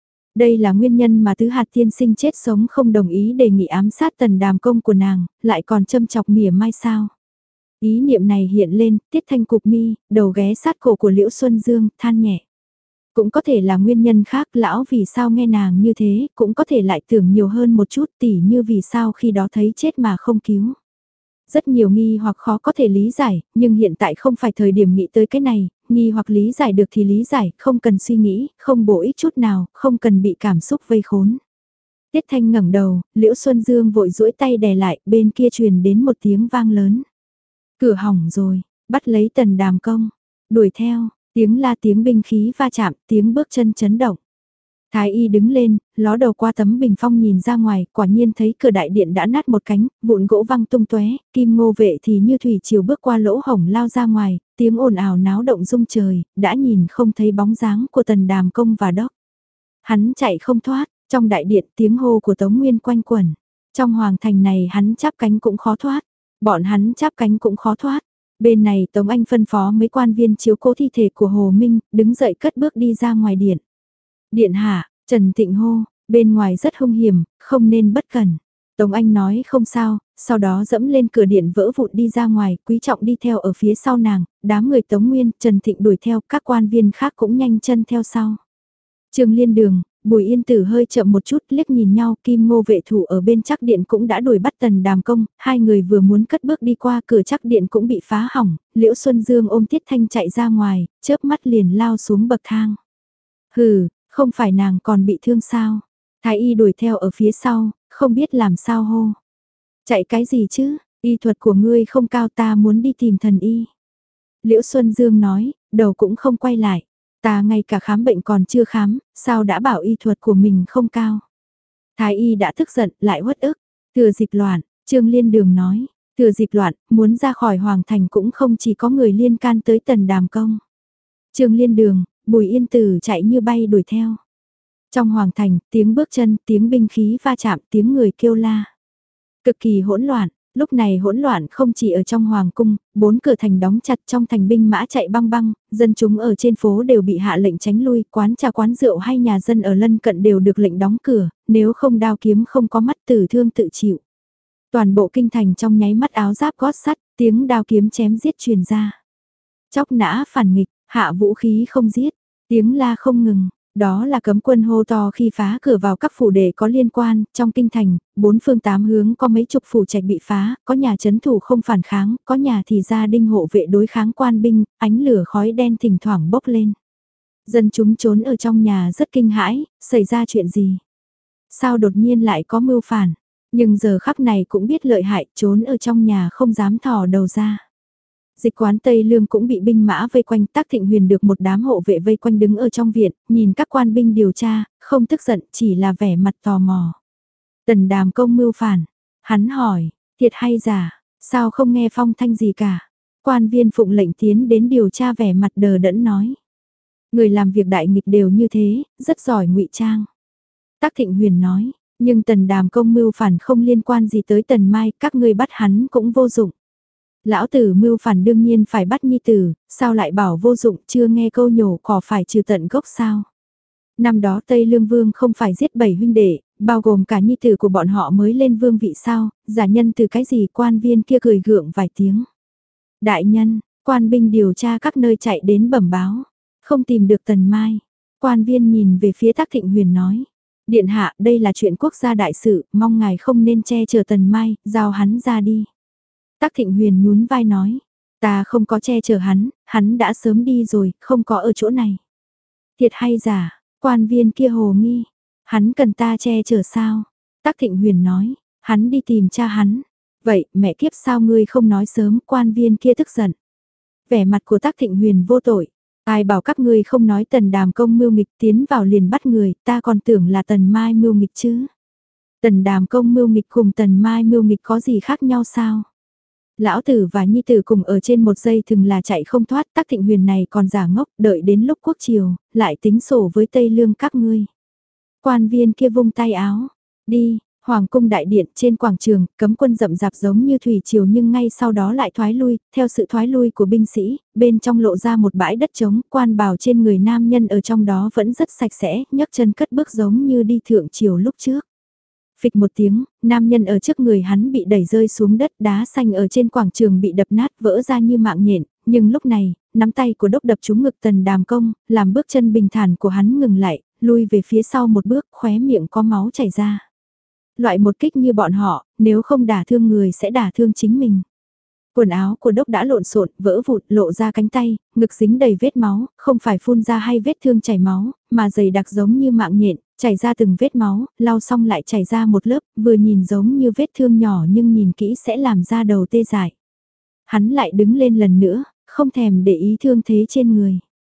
Đây là nguyên nhân mà Tứ Hạt tiên sinh chết sống không đồng ý đề nghị ám sát Tần Đàm Công của nàng, lại còn châm chọc mỉa mai sao. Ý niệm này hiện lên, Tiết Thanh cục mi, đầu ghé sát cổ của Liễu Xuân Dương, than nhẹ. Cũng có thể là nguyên nhân khác, lão vì sao nghe nàng như thế, cũng có thể lại tưởng nhiều hơn một chút, tỉ như vì sao khi đó thấy chết mà không cứu. Rất nhiều nghi hoặc khó có thể lý giải, nhưng hiện tại không phải thời điểm nghĩ tới cái này, nghi hoặc lý giải được thì lý giải, không cần suy nghĩ, không bổ ích chút nào, không cần bị cảm xúc vây khốn. Tiết Thanh ngẩng đầu, Liễu Xuân Dương vội duỗi tay đè lại, bên kia truyền đến một tiếng vang lớn. Cửa hỏng rồi, bắt lấy Tần Đàm Công, đuổi theo, Tiếng la tiếng binh khí va chạm, tiếng bước chân chấn động. Thái y đứng lên, ló đầu qua tấm bình phong nhìn ra ngoài, quả nhiên thấy cửa đại điện đã nát một cánh, vụn gỗ văng tung tóe, Kim Ngô Vệ thì như thủy triều bước qua lỗ hổng lao ra ngoài, tiếng ồn ào náo động rung trời, đã nhìn không thấy bóng dáng của Tần Đàm Công và Đốc. Hắn chạy không thoát, trong đại điện tiếng hô của Tống Nguyên quanh quẩn. Trong hoàng thành này hắn chắp cánh cũng khó thoát, bọn hắn chắp cánh cũng khó thoát. Bên này Tống Anh phân phó mấy quan viên chiếu cố thi thể của Hồ Minh, đứng dậy cất bước đi ra ngoài điện. Điện hạ, Trần Tịnh hô, bên ngoài rất hung hiểm, không nên bất cẩn. Tống Anh nói không sao, sau đó dẫm lên cửa điện vỡ vụn đi ra ngoài, Quý Trọng đi theo ở phía sau nàng, đám người Tống Nguyên, Trần Thịnh đuổi theo, các quan viên khác cũng nhanh chân theo sau. Trường Liên Đường, Bùi Yên Tử hơi chậm một chút liếc nhìn nhau, Kim Ngô Vệ thủ ở bên chắc điện cũng đã đuổi bắt Tần Đàm Công, hai người vừa muốn cất bước đi qua cửa chắc điện cũng bị phá hỏng, Liễu Xuân Dương ôm Tiết Thanh chạy ra ngoài, chớp mắt liền lao xuống bậc thang. Hừ, không phải nàng còn bị thương sao? Thái y đuổi theo ở phía sau, không biết làm sao hô. Chạy cái gì chứ, y thuật của ngươi không cao, ta muốn đi tìm thần y. Liễu Xuân Dương nói, đầu cũng không quay lại. Ta ngay cả khám bệnh còn chưa khám, sao đã bảo y thuật của mình không cao. Thái y đã tức giận, lại uất ức. Thừa dịp loạn, Trương Liên Đường nói, thừa dịp loạn, muốn ra khỏi Hoàng Thành cũng không chỉ có người liên can tới Tần Đàm Công. Trương Liên Đường, Bùi Yên Tử chạy như bay đuổi theo. Trong Hoàng Thành, tiếng bước chân, tiếng binh khí va chạm, tiếng người kêu la. Cực kỳ hỗn loạn. Lúc này hỗn loạn không chỉ ở trong hoàng cung, bốn cửa thành đóng chặt, trong thành binh mã chạy băng băng, dân chúng ở trên phố đều bị hạ lệnh tránh lui, quán trà quán rượu hay nhà dân ở lân cận đều được lệnh đóng cửa, nếu không đao kiếm không có mắt tử thương tự chịu. Toàn bộ kinh thành trong nháy mắt áo giáp gót sắt, tiếng đao kiếm chém giết truyền ra. Chóc nã phản nghịch, hạ vũ khí không giết, tiếng la không ngừng. Đó là cấm quân hô to khi phá cửa vào các phủ đệ có liên quan, trong kinh thành, bốn phương tám hướng có mấy chục phủ trạch bị phá, có nhà trấn thủ không phản kháng, có nhà thì gia đinh hộ vệ đối kháng quan binh, ánh lửa khói đen thỉnh thoảng bốc lên. Dân chúng trốn ở trong nhà rất kinh hãi, xảy ra chuyện gì? Sao đột nhiên lại có mưu phản? Nhưng giờ khắc này cũng biết lợi hại, trốn ở trong nhà không dám thò đầu ra. Dịch quán Tây Lương cũng bị binh mã vây quanh, Tác Thịnh Huyền được một đám hộ vệ vây quanh đứng ở trong viện, nhìn các quan binh điều tra, không tức giận, chỉ là vẻ mặt tò mò. Tần Đàm Công mưu phản, hắn hỏi, thiệt hay giả, sao không nghe phong thanh gì cả. Quan viên phụng lệnh tiến đến điều tra vẻ mặt đờ đẫn nói. Người làm việc đại nghịch đều như thế, rất giỏi ngụy trang. Tác Thịnh Huyền nói, nhưng Tần Đàm Công mưu phản không liên quan gì tới Tần Mai, các ngươi bắt hắn cũng vô dụng. Lão tử mưu phản đương nhiên phải bắt nhi tử, sao lại bảo vô dụng, chưa nghe câu nhổ cỏ phải trừ tận gốc sao. Năm đó Tây Lương Vương không phải giết bảy huynh đệ, bao gồm cả nhi tử của bọn họ mới lên vương vị sao, giả nhân từ cái gì, quan viên kia cười gượng vài tiếng. Đại nhân, quan binh điều tra các nơi chạy đến bẩm báo, không tìm được Tần Mai. Quan viên nhìn về phía Tác Thịnh Huyền nói, điện hạ đây là chuyện quốc gia đại sự, mong ngài không nên che chở Tần Mai, giao hắn ra đi. Tác Thịnh Huyền nhún vai nói, ta không có che chở hắn, hắn đã sớm đi rồi, không có ở chỗ này. Thiệt hay giả, quan viên kia hồ nghi, hắn cần ta che chở sao? Tác Thịnh Huyền nói, hắn đi tìm cha hắn. Vậy mẹ kiếp sao ngươi không nói sớm, quan viên kia tức giận. Vẻ mặt của Tác Thịnh Huyền vô tội, ai bảo các ngươi không nói Tần Đàm Công mưu nghịch tiến vào liền bắt người, ta còn tưởng là Tần Mai mưu nghịch chứ. Tần Đàm Công mưu nghịch cùng Tần Mai mưu nghịch có gì khác nhau sao? Lão tử và nhi tử cùng ở trên một giây thừng là chạy không thoát, Tác Thịnh Huyền này còn giả ngốc, đợi đến lúc quốc triều, lại tính sổ với Tây Lương các ngươi. Quan viên kia vung tay áo, đi, Hoàng cung đại điện trên quảng trường, cấm quân rậm rạp giống như thủy triều nhưng ngay sau đó lại thoái lui, theo sự thoái lui của binh sĩ, bên trong lộ ra một bãi đất trống, quan bào trên người nam nhân ở trong đó vẫn rất sạch sẽ, nhấc chân cất bước giống như đi thượng triều lúc trước. Phịch một tiếng, nam nhân ở trước người hắn bị đẩy rơi xuống đất, đá xanh ở trên quảng trường bị đập nát vỡ ra như mạng nhện, nhưng lúc này, nắm tay của Đốc đập trúng ngực Tần Đàm Công, làm bước chân bình thản của hắn ngừng lại, lui về phía sau một bước, khóe miệng có máu chảy ra. Loại một kích như bọn họ, nếu không đả thương người sẽ đả thương chính mình. Quần áo của Đốc đã lộn xộn, vỡ vụn, lộ ra cánh tay, ngực dính đầy vết máu, không phải phun ra hay vết thương chảy máu, mà dày đặc giống như mạng nhện, chảy ra từng vết máu, lau xong lại chảy ra một lớp, vừa nhìn giống như vết thương nhỏ nhưng nhìn kỹ sẽ làm ra đầu tê dại. Hắn lại đứng lên lần nữa, không thèm để ý thương thế trên người.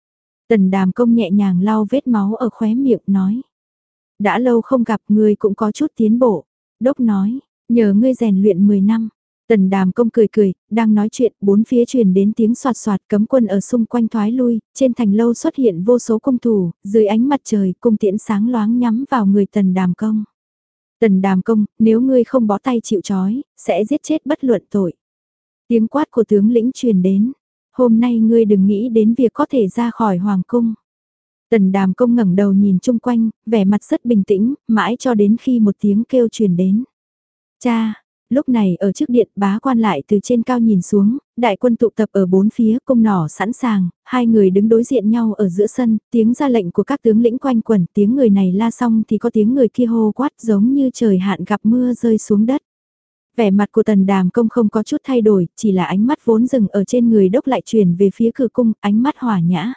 Tần Đàm Công nhẹ nhàng lau vết máu ở khóe miệng nói. Đã lâu không gặp ngươi cũng có chút tiến bộ. Đốc nói, nhờ ngươi rèn luyện mười năm. Tần Đàm Công cười cười, đang nói chuyện, bốn phía truyền đến tiếng soạt soạt, cấm quân ở xung quanh thoái lui, trên thành lâu xuất hiện vô số cung thủ, dưới ánh mặt trời, cung tiễn sáng loáng nhắm vào người Tần Đàm Công. Tần Đàm Công, nếu ngươi không bó tay chịu trói, sẽ giết chết bất luận tội. Tiếng quát của tướng lĩnh truyền đến, hôm nay ngươi đừng nghĩ đến việc có thể ra khỏi hoàng cung. Tần Đàm Công ngẩng đầu nhìn chung quanh, vẻ mặt rất bình tĩnh, mãi cho đến khi một tiếng kêu truyền đến. Cha! Lúc này ở trước điện bá quan lại từ trên cao nhìn xuống, đại quân tụ tập ở bốn phía, cung nỏ sẵn sàng, hai người đứng đối diện nhau ở giữa sân, tiếng ra lệnh của các tướng lĩnh quanh quẩn, tiếng người này la xong thì có tiếng người kia hô quát giống như trời hạn gặp mưa rơi xuống đất. Vẻ mặt của Tần Đàm Công không có chút thay đổi, chỉ là ánh mắt vốn dừng ở trên người đốc lại chuyển về phía cửa cung, ánh mắt hòa nhã.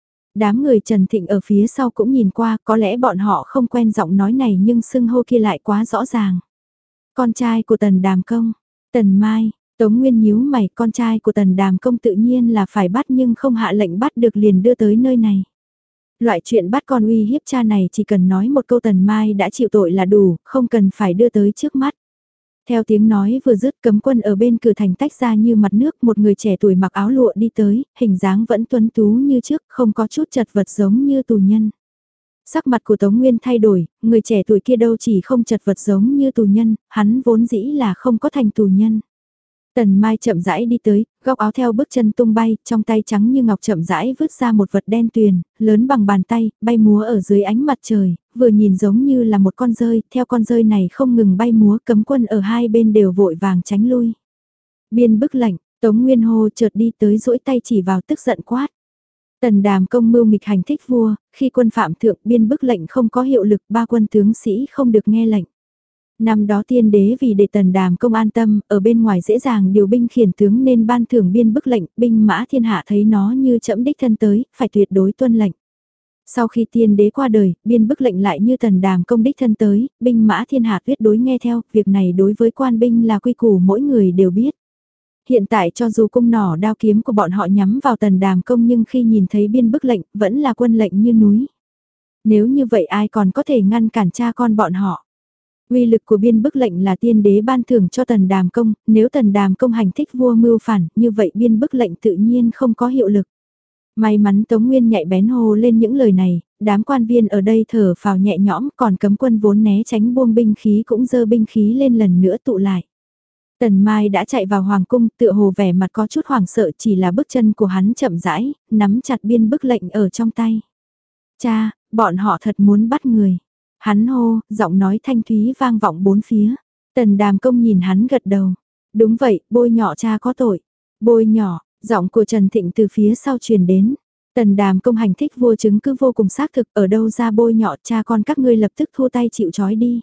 Đám người Trần Thịnh ở phía sau cũng nhìn qua, có lẽ bọn họ không quen giọng nói này nhưng xưng hô kia lại quá rõ ràng. Con trai của Tần Đàm Công, Tần Mai, Tống Nguyên nhíu mày, con trai của Tần Đàm Công tự nhiên là phải bắt nhưng không hạ lệnh bắt được liền đưa tới nơi này. Loại chuyện bắt con uy hiếp cha này chỉ cần nói một câu Tần Mai đã chịu tội là đủ, không cần phải đưa tới trước mắt. Theo tiếng nói vừa dứt, cấm quân ở bên cửa thành tách ra như mặt nước, một người trẻ tuổi mặc áo lụa đi tới, hình dáng vẫn tuấn tú như trước, không có chút chật vật giống như tù nhân. Sắc mặt của Tống Nguyên thay đổi, người trẻ tuổi kia đâu chỉ không chật vật giống như tù nhân, hắn vốn dĩ là không có thành tù nhân. Tần Mai chậm rãi đi tới, góc áo theo bước chân tung bay, trong tay trắng như ngọc chậm rãi vứt ra một vật đen tuyền, lớn bằng bàn tay, bay múa ở dưới ánh mặt trời, vừa nhìn giống như là một con rơi, theo con rơi này không ngừng bay múa, cấm quân ở hai bên đều vội vàng tránh lui. Biên bức lệnh, Tống Nguyên hô chợt đi tới duỗi tay chỉ vào tức giận quát. Tần Đàm Công mưu nghịch hành thích vua, khi quân phạm thượng biên bức lệnh không có hiệu lực, ba quân tướng sĩ không được nghe lệnh. Năm đó tiên đế vì để Tần Đàm Công an tâm, ở bên ngoài dễ dàng điều binh khiển tướng nên ban thưởng biên bức lệnh, binh mã thiên hạ thấy nó như trẫm đích thân tới, phải tuyệt đối tuân lệnh. Sau khi tiên đế qua đời, biên bức lệnh lại như Tần Đàm Công đích thân tới, binh mã thiên hạ tuyệt đối nghe theo, việc này đối với quan binh là quy củ mỗi người đều biết. Hiện tại cho dù cung nỏ đao kiếm của bọn họ nhắm vào Tần Đàm Công nhưng khi nhìn thấy biên bức lệnh vẫn là quân lệnh như núi. Nếu như vậy ai còn có thể ngăn cản cha con bọn họ. Uy lực của biên bức lệnh là tiên đế ban thưởng cho Tần Đàm Công, nếu Tần Đàm Công hành thích vua mưu phản, như vậy biên bức lệnh tự nhiên không có hiệu lực. May mắn Tống Nguyên nhạy bén hô lên những lời này, đám quan viên ở đây thở phào nhẹ nhõm, còn cấm quân vốn né tránh buông binh khí cũng dơ binh khí lên lần nữa tụ lại. Tần Mai đã chạy vào hoàng cung, tựa hồ vẻ mặt có chút hoảng sợ, chỉ là bước chân của hắn chậm rãi, nắm chặt biên bức lệnh ở trong tay. Cha, bọn họ thật muốn bắt người. Hắn hô, giọng nói thanh thúy vang vọng bốn phía. Tần Đàm Công nhìn hắn gật đầu. Đúng vậy, bôi nhọ cha có tội. Bôi nhọ, giọng của Trần Thịnh từ phía sau truyền đến. Tần Đàm Công hành thích vua chứng cứ vô cùng xác thực, ở đâu ra bôi nhọ, cha con các ngươi lập tức thua tay chịu trói đi.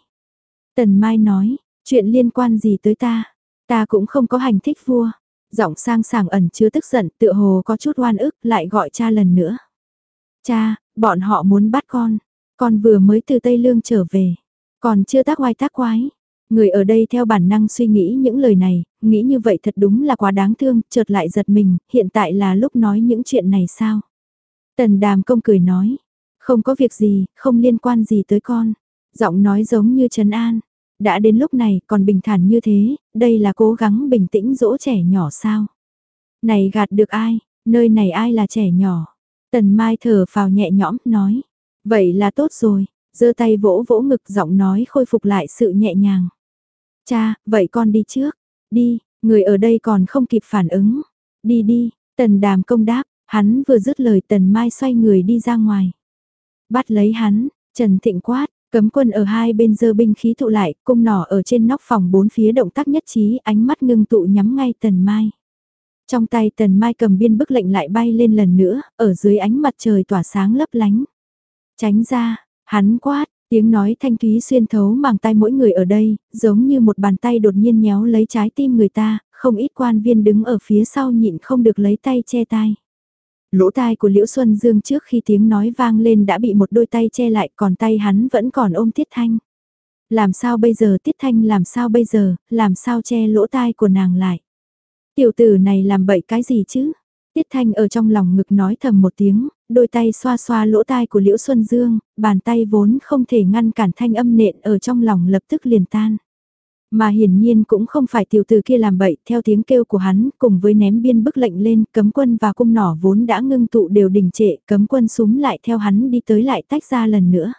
Tần Mai nói, chuyện liên quan gì tới ta? Ta cũng không có hành thích vua. Giọng sang sảng ẩn chứa tức giận, tựa hồ có chút oan ức, lại gọi cha lần nữa. Cha, bọn họ muốn bắt con. Con vừa mới từ Tây Lương trở về. Còn chưa tác oai tác quái. Người ở đây theo bản năng suy nghĩ những lời này, nghĩ như vậy thật đúng là quá đáng thương, chợt lại giật mình, hiện tại là lúc nói những chuyện này sao? Tần Đàm Công cười nói, không có việc gì, không liên quan gì tới con. Giọng nói giống như trấn an. Đã đến lúc này còn bình thản như thế, đây là cố gắng bình tĩnh dỗ trẻ nhỏ sao? Này gạt được ai, nơi này ai là trẻ nhỏ? Tần Mai thở phào nhẹ nhõm, nói. Vậy là tốt rồi, giơ tay vỗ vỗ ngực giọng nói khôi phục lại sự nhẹ nhàng. Cha, vậy con đi trước. Đi, người ở đây còn không kịp phản ứng. Đi đi, Tần Đàm Công đáp, hắn vừa dứt lời Tần Mai xoay người đi ra ngoài. Bắt lấy hắn, Trần Thịnh quát. Cấm quân ở hai bên giơ binh khí tụ lại, cung nỏ ở trên nóc phòng bốn phía động tác nhất trí, ánh mắt ngưng tụ nhắm ngay Tần Mai. Trong tay Tần Mai cầm biên bức lệnh lại bay lên lần nữa, ở dưới ánh mặt trời tỏa sáng lấp lánh. Tránh ra, hắn quát, tiếng nói thanh thúy xuyên thấu màng tai mỗi người ở đây, giống như một bàn tay đột nhiên nhéo lấy trái tim người ta, không ít quan viên đứng ở phía sau nhịn không được lấy tay che tai. Lỗ tai của Liễu Xuân Dương trước khi tiếng nói vang lên đã bị một đôi tay che lại, còn tay hắn vẫn còn ôm Tiết Thanh. Làm sao bây giờ Tiết Thanh, làm sao bây giờ, làm sao che lỗ tai của nàng lại? Tiểu tử này làm bậy cái gì chứ? Tiết Thanh ở trong lòng ngực nói thầm một tiếng, đôi tay xoa xoa lỗ tai của Liễu Xuân Dương, bàn tay vốn không thể ngăn cản thanh âm nện ở trong lòng lập tức liền tan. Mà hiển nhiên cũng không phải tiểu tử kia làm bậy, theo tiếng kêu của hắn, cùng với ném biên bức lệnh lên, cấm quân và cung nỏ vốn đã ngưng tụ đều đình trệ, cấm quân súm lại theo hắn đi tới lại tách ra lần nữa.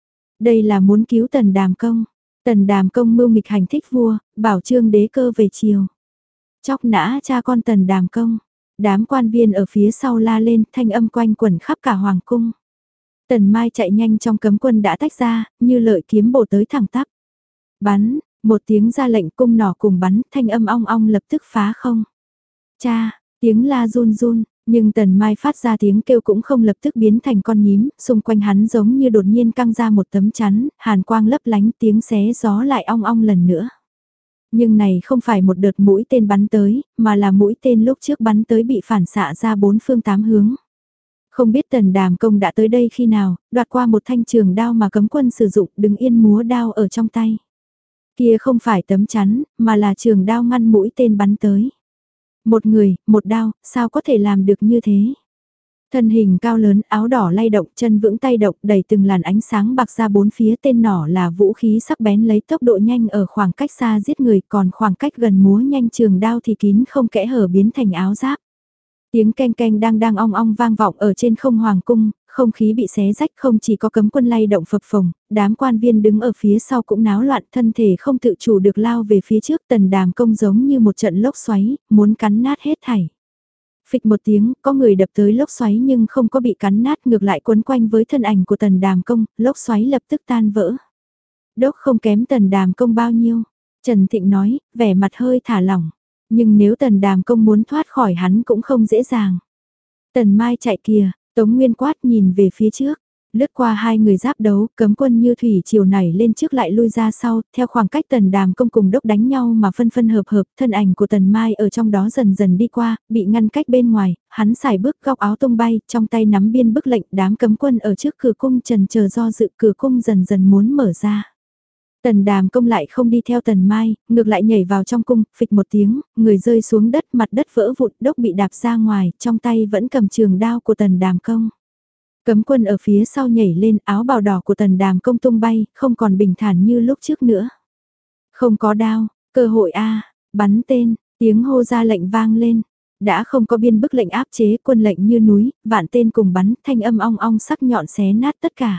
Đây là muốn cứu Tần Đàm Công. Tần Đàm Công mưu nghịch hành thích vua, bảo Trương Đế Cơ về chiều. Chóc nã cha con Tần Đàm Công. Đám quan viên ở phía sau la lên, thanh âm quanh quẩn khắp cả hoàng cung. Tần Mai chạy nhanh trong cấm quân đã tách ra, như lợi kiếm bổ tới thẳng tắp. Bắn, một tiếng ra lệnh, cung nỏ cùng bắn, thanh âm ong ong lập tức phá không. Cha, tiếng la run run, nhưng Tần Mai phát ra tiếng kêu cũng không lập tức biến thành con nhím, xung quanh hắn giống như đột nhiên căng ra một tấm chắn, hàn quang lấp lánh, tiếng xé gió lại ong ong lần nữa. Nhưng này không phải một đợt mũi tên bắn tới, mà là mũi tên lúc trước bắn tới bị phản xạ ra bốn phương tám hướng. Không biết Tần Đàm Công đã tới đây khi nào, đoạt qua một thanh trường đao mà cấm quân sử dụng, đứng yên múa đao ở trong tay. Kia không phải tấm chắn, mà là trường đao ngăn mũi tên bắn tới. Một người, một đao, sao có thể làm được như thế? Thân hình cao lớn, áo đỏ lay động, chân vững tay động, đẩy từng làn ánh sáng bạc ra bốn phía, tên nỏ là vũ khí sắc bén lấy tốc độ nhanh ở khoảng cách xa giết người, còn khoảng cách gần múa nhanh trường đao thì kín không kẽ hở biến thành áo giáp. Tiếng keng keng đang đang ong ong vang vọng ở trên không hoàng cung, không khí bị xé rách, không chỉ có cấm quân lay động phập phồng, đám quan viên đứng ở phía sau cũng náo loạn, thân thể không tự chủ được lao về phía trước. Tần Đàm Công giống như một trận lốc xoáy, muốn cắn nát hết thảy. Phịch một tiếng, có người đập tới lốc xoáy nhưng không có bị cắn nát, ngược lại quấn quanh với thân ảnh của Tần Đàm Công, lốc xoáy lập tức tan vỡ. Đốc không kém Tần Đàm Công bao nhiêu, Trần Thịnh nói, vẻ mặt hơi thả lỏng. Nhưng nếu Tần Đàm Công muốn thoát khỏi hắn cũng không dễ dàng. Tần Mai chạy kìa, Tống Nguyên quát nhìn về phía trước. Lướt qua hai người giáp đấu, cấm quân như thủy chiều nảy lên trước lại lui ra sau, theo khoảng cách Tần Đàm Công cùng Đốc đánh nhau mà phân phân hợp hợp, thân ảnh của Tần Mai ở trong đó dần dần đi qua, bị ngăn cách bên ngoài, hắn xài bước góc áo tung bay, trong tay nắm biên bức lệnh, đám cấm quân ở trước cửa cung trần chờ do dự, cửa cung dần dần muốn mở ra. Tần Đàm Công lại không đi theo Tần Mai, ngược lại nhảy vào trong cung, phịch một tiếng, người rơi xuống đất, mặt đất vỡ vụn, Đốc bị đạp ra ngoài, trong tay vẫn cầm trường đao của Tần Đàm Công. Cấm quân ở phía sau nhảy lên, áo bào đỏ của Tần Đàm Công tung bay, không còn bình thản như lúc trước nữa. Không có đao, cơ hội a, bắn tên, tiếng hô ra lệnh vang lên. Đã không có biên bức lệnh áp chế, quân lệnh như núi, vạn tên cùng bắn, thanh âm ong ong sắc nhọn xé nát tất cả.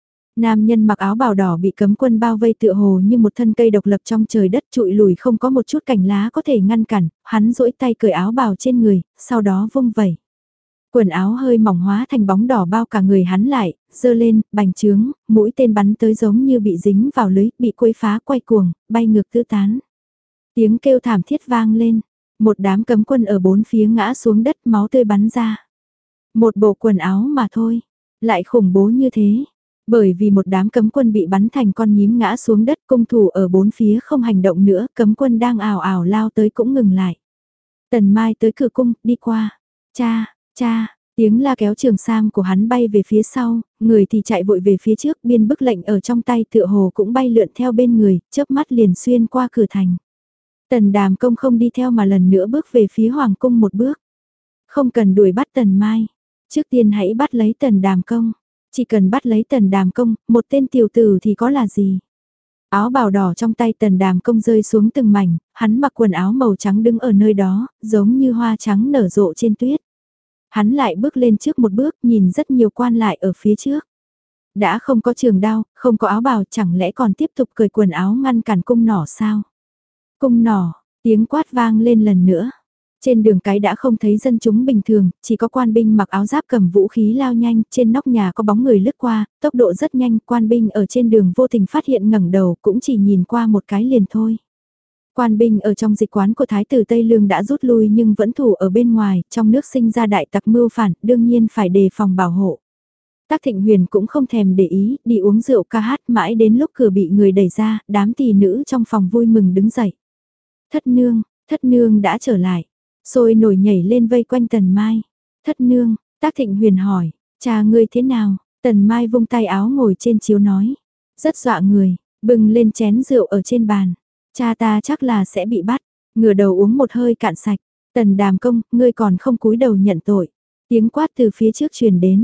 Nam nhân mặc áo bào đỏ bị cấm quân bao vây tựa hồ như một thân cây độc lập trong trời đất, trụi lùi không có một chút cành lá có thể ngăn cản, hắn duỗi tay cởi áo bào trên người, sau đó vung vẩy. Quần áo hơi mỏng hóa thành bóng đỏ bao cả người hắn lại, dơ lên, bành trướng, mũi tên bắn tới giống như bị dính vào lưới, bị quấy phá quay cuồng, bay ngược tứ tán. Tiếng kêu thảm thiết vang lên, một đám cấm quân ở bốn phía ngã xuống đất, máu tươi bắn ra. Một bộ quần áo mà thôi, lại khủng bố như thế. Bởi vì một đám cấm quân bị bắn thành con nhím ngã xuống đất, cung thủ ở bốn phía không hành động nữa, cấm quân đang ảo ảo lao tới cũng ngừng lại. Tần Mai tới cửa cung, đi qua. Cha, cha, tiếng la kéo trường sam của hắn bay về phía sau, người thì chạy vội về phía trước, biên bức lệnh ở trong tay tựa hồ cũng bay lượn theo bên người, chớp mắt liền xuyên qua cửa thành. Tần Đàm Công không đi theo mà lần nữa bước về phía hoàng cung một bước. Không cần đuổi bắt Tần Mai, trước tiên hãy bắt lấy Tần Đàm Công. Chỉ cần bắt lấy Tần Đàm Công, một tên tiểu tử thì có là gì? Áo bào đỏ trong tay Tần Đàm Công rơi xuống từng mảnh, hắn mặc quần áo màu trắng đứng ở nơi đó, giống như hoa trắng nở rộ trên tuyết. Hắn lại bước lên trước một bước, nhìn rất nhiều quan lại ở phía trước. Đã không có trường đao, không có áo bào, chẳng lẽ còn tiếp tục cởi quần áo ngăn cản cung nỏ sao? Cung nỏ, tiếng quát vang lên lần nữa. Trên đường cái đã không thấy dân chúng bình thường, chỉ có quan binh mặc áo giáp cầm vũ khí lao nhanh, trên nóc nhà có bóng người lướt qua, tốc độ rất nhanh, quan binh ở trên đường vô tình phát hiện ngẩng đầu cũng chỉ nhìn qua một cái liền thôi. Quan binh ở trong dịch quán của Thái tử Tây Lương đã rút lui nhưng vẫn thủ ở bên ngoài, trong nước sinh ra đại tặc mưu phản, đương nhiên phải đề phòng bảo hộ. Tắc Thịnh Huyền cũng không thèm để ý, đi uống rượu ca hát mãi đến lúc cửa bị người đẩy ra, đám tỳ nữ trong phòng vui mừng đứng dậy. Thất nương, thất nương đã trở lại. Sôi nổi nhảy lên vây quanh Tần Mai. Thất nương, Tắc Thịnh Huyền hỏi, cha ngươi thế nào? Tần Mai vung tay áo ngồi trên chiếu nói. Rất dọa người, bưng lên chén rượu ở trên bàn. Cha ta chắc là sẽ bị bắt. Ngửa đầu uống một hơi cạn sạch. Tần Đàm Công, ngươi còn không cúi đầu nhận tội. Tiếng quát từ phía trước truyền đến.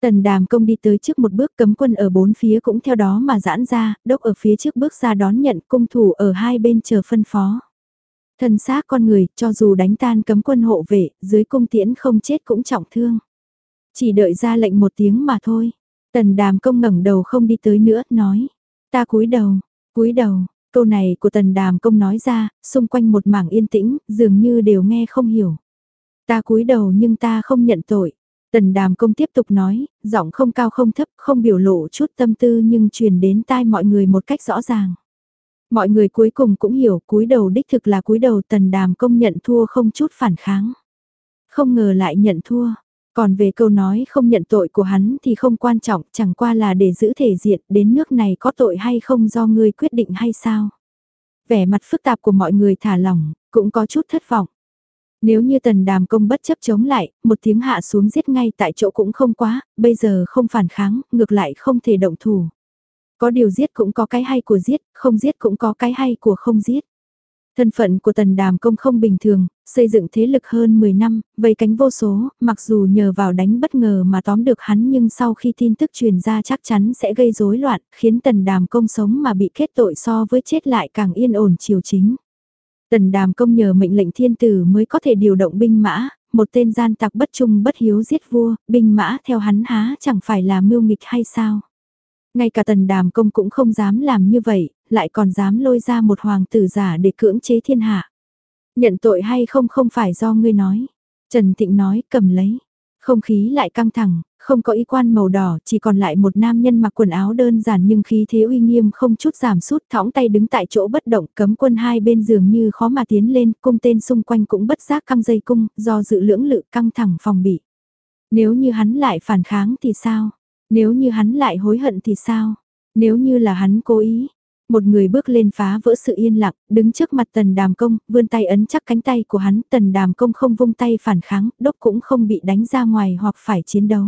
Tần Đàm Công đi tới trước một bước, cấm quân ở bốn phía cũng theo đó mà giãn ra, đốc ở phía trước bước ra đón nhận, cung thủ ở hai bên chờ phân phó. Thân xác con người, cho dù đánh tan cấm quân hộ vệ, dưới cung tiễn không chết cũng trọng thương. Chỉ đợi ra lệnh một tiếng mà thôi. Tần Đàm Công ngẩng đầu không đi tới nữa, nói. Ta cúi đầu, cúi đầu, câu này của Tần Đàm Công nói ra, xung quanh một mảng yên tĩnh, dường như đều nghe không hiểu. Ta cúi đầu nhưng ta không nhận tội. Tần Đàm Công tiếp tục nói, giọng không cao không thấp, không biểu lộ chút tâm tư nhưng truyền đến tai mọi người một cách rõ ràng. Mọi người cuối cùng cũng hiểu cúi đầu đích thực là cúi đầu. Tần Đàm Công nhận thua không chút phản kháng. Không ngờ lại nhận thua. Còn về câu nói không nhận tội của hắn thì không quan trọng, chẳng qua là để giữ thể diện, đến nước này có tội hay không do ngươi quyết định hay sao. Vẻ mặt phức tạp của mọi người thả lỏng, cũng có chút thất vọng. Nếu như Tần Đàm Công bất chấp chống lại, một tiếng hạ xuống giết ngay tại chỗ cũng không quá, bây giờ không phản kháng, ngược lại không thể động thủ. Có điều giết cũng có cái hay của giết, không giết cũng có cái hay của không giết. Thân phận của Tần Đàm Công không bình thường, xây dựng thế lực hơn mười năm, vây cánh vô số, mặc dù nhờ vào đánh bất ngờ mà tóm được hắn nhưng sau khi tin tức truyền ra chắc chắn sẽ gây rối loạn, khiến Tần Đàm Công sống mà bị kết tội so với chết lại càng yên ổn chiều chính. Tần Đàm Công nhờ mệnh lệnh thiên tử mới có thể điều động binh mã, một tên gian tặc bất trung bất hiếu giết vua, binh mã theo hắn há chẳng phải là mưu nghịch hay sao? Ngay cả Tần Đàm Công cũng không dám làm như vậy, lại còn dám lôi ra một hoàng tử giả để cưỡng chế thiên hạ. Nhận tội hay không không phải do ngươi nói. Trần Thịnh nói cầm lấy. Không khí lại căng thẳng, không có y quan màu đỏ, chỉ còn lại một nam nhân mặc quần áo đơn giản nhưng khí thế uy nghiêm không chút giảm sút, thõng tay đứng tại chỗ bất động, cấm quân hai bên dường như khó mà tiến lên, cung tên xung quanh cũng bất giác căng dây cung, do dự lưỡng lự căng thẳng phòng bị. Nếu như hắn lại phản kháng thì sao? Nếu như hắn lại hối hận thì sao? Nếu như là hắn cố ý? Một người bước lên phá vỡ sự yên lặng, đứng trước mặt Tần Đàm Công, vươn tay ấn chắc cánh tay của hắn, Tần Đàm Công không vung tay phản kháng, đốc cũng không bị đánh ra ngoài hoặc phải chiến đấu.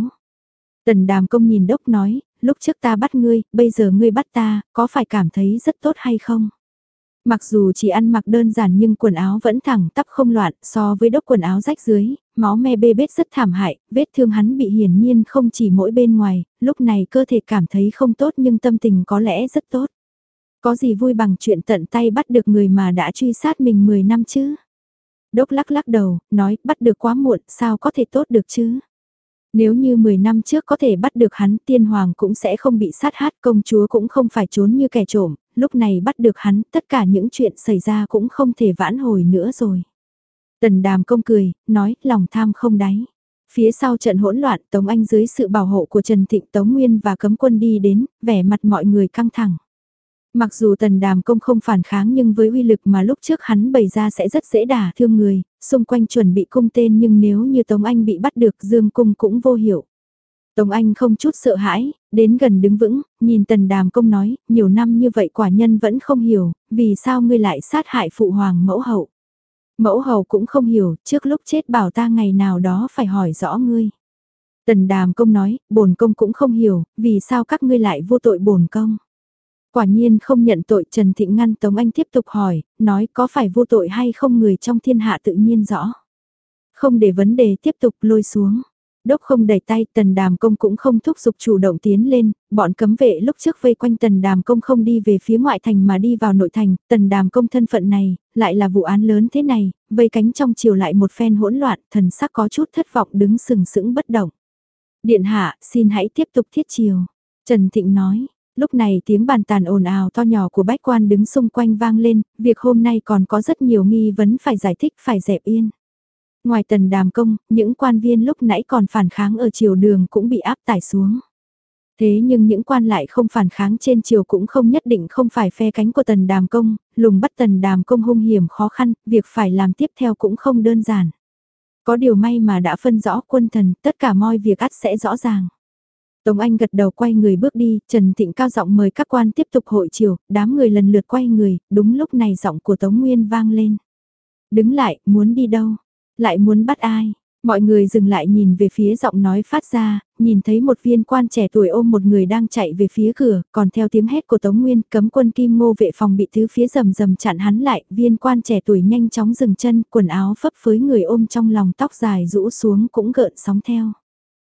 Tần Đàm Công nhìn đốc nói, lúc trước ta bắt ngươi, bây giờ ngươi bắt ta, có phải cảm thấy rất tốt hay không? Mặc dù chỉ ăn mặc đơn giản nhưng quần áo vẫn thẳng tắp không loạn, so với đốc quần áo rách dưới, máu me bê bết rất thảm hại, vết thương hắn bị hiển nhiên không chỉ mỗi bên ngoài, lúc này cơ thể cảm thấy không tốt nhưng tâm tình có lẽ rất tốt. Có gì vui bằng chuyện tận tay bắt được người mà đã truy sát mình mười năm chứ? Đốc lắc lắc đầu, nói bắt được quá muộn, sao có thể tốt được chứ? Nếu như mười năm trước có thể bắt được hắn, tiên hoàng cũng sẽ không bị sát hát, công chúa cũng không phải trốn như kẻ trộm, lúc này bắt được hắn, tất cả những chuyện xảy ra cũng không thể vãn hồi nữa rồi. Tần Đàm Công cười, nói, lòng tham không đáy. Phía sau trận hỗn loạn, Tống Anh dưới sự bảo hộ của Trần Thịnh, Tống Nguyên và cấm quân đi đến, vẻ mặt mọi người căng thẳng. Mặc dù Tần Đàm Công không phản kháng nhưng với uy lực mà lúc trước hắn bày ra sẽ rất dễ đả thương người, xung quanh chuẩn bị cung tên nhưng nếu như Tống Anh bị bắt được Dương Cung cũng vô hiệu. Tống Anh không chút sợ hãi, đến gần đứng vững, nhìn Tần Đàm Công nói, nhiều năm như vậy quả nhân vẫn không hiểu, vì sao ngươi lại sát hại phụ hoàng mẫu hậu. Mẫu hậu cũng không hiểu, trước lúc chết bảo ta ngày nào đó phải hỏi rõ ngươi. Tần Đàm Công nói, bổn công cũng không hiểu, vì sao các ngươi lại vô tội bổn công. Quả nhiên không nhận tội. Trần Thịnh ngăn Tống Anh tiếp tục hỏi, nói có phải vô tội hay không người trong thiên hạ tự nhiên rõ. Không để vấn đề tiếp tục lôi xuống. Đốc không đẩy tay, Tần Đàm Công cũng không thúc giục chủ động tiến lên, bọn cấm vệ lúc trước vây quanh Tần Đàm Công không đi về phía ngoại thành mà đi vào nội thành, Tần Đàm Công thân phận này, lại là vụ án lớn thế này, vây cánh trong chiều lại một phen hỗn loạn, thần sắc có chút thất vọng đứng sừng sững bất động. Điện hạ, xin hãy tiếp tục thiết chiều. Trần Thịnh nói. Lúc này tiếng bàn tàn ồn ào to nhỏ của bách quan đứng xung quanh vang lên, việc hôm nay còn có rất nhiều nghi vấn phải giải thích, phải dẹp yên. Ngoài Tần Đàm Công, những quan viên lúc nãy còn phản kháng ở triều đường cũng bị áp tải xuống. Thế nhưng những quan lại không phản kháng trên triều cũng không nhất định không phải phe cánh của Tần Đàm Công, lùng bắt Tần Đàm Công hung hiểm khó khăn, việc phải làm tiếp theo cũng không đơn giản. Có điều may mà đã phân rõ quân thần, tất cả mọi việc ắt sẽ rõ ràng. Tống Anh gật đầu quay người bước đi, Trần Thịnh cao giọng mời các quan tiếp tục hội chiều, đám người lần lượt quay người, đúng lúc này giọng của Tống Nguyên vang lên. Đứng lại, muốn đi đâu? Lại muốn bắt ai? Mọi người dừng lại nhìn về phía giọng nói phát ra, nhìn thấy một viên quan trẻ tuổi ôm một người đang chạy về phía cửa, còn theo tiếng hét của Tống Nguyên, cấm quân Kim Ngô vệ phòng bị thứ phía rầm rầm chặn hắn lại, viên quan trẻ tuổi nhanh chóng dừng chân, quần áo phấp phới người ôm trong lòng tóc dài rũ xuống cũng gợn sóng theo.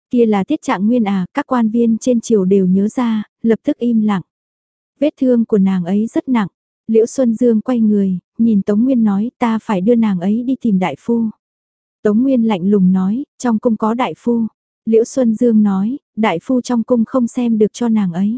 Kia là Tiết Trạng Nguyên à, các quan viên trên triều đều nhớ ra, lập tức im lặng. Vết thương của nàng ấy rất nặng. Liễu Xuân Dương quay người, nhìn Tống Nguyên nói ta phải đưa nàng ấy đi tìm đại phu. Tống Nguyên lạnh lùng nói, trong cung có đại phu. Liễu Xuân Dương nói, đại phu trong cung không xem được cho nàng ấy.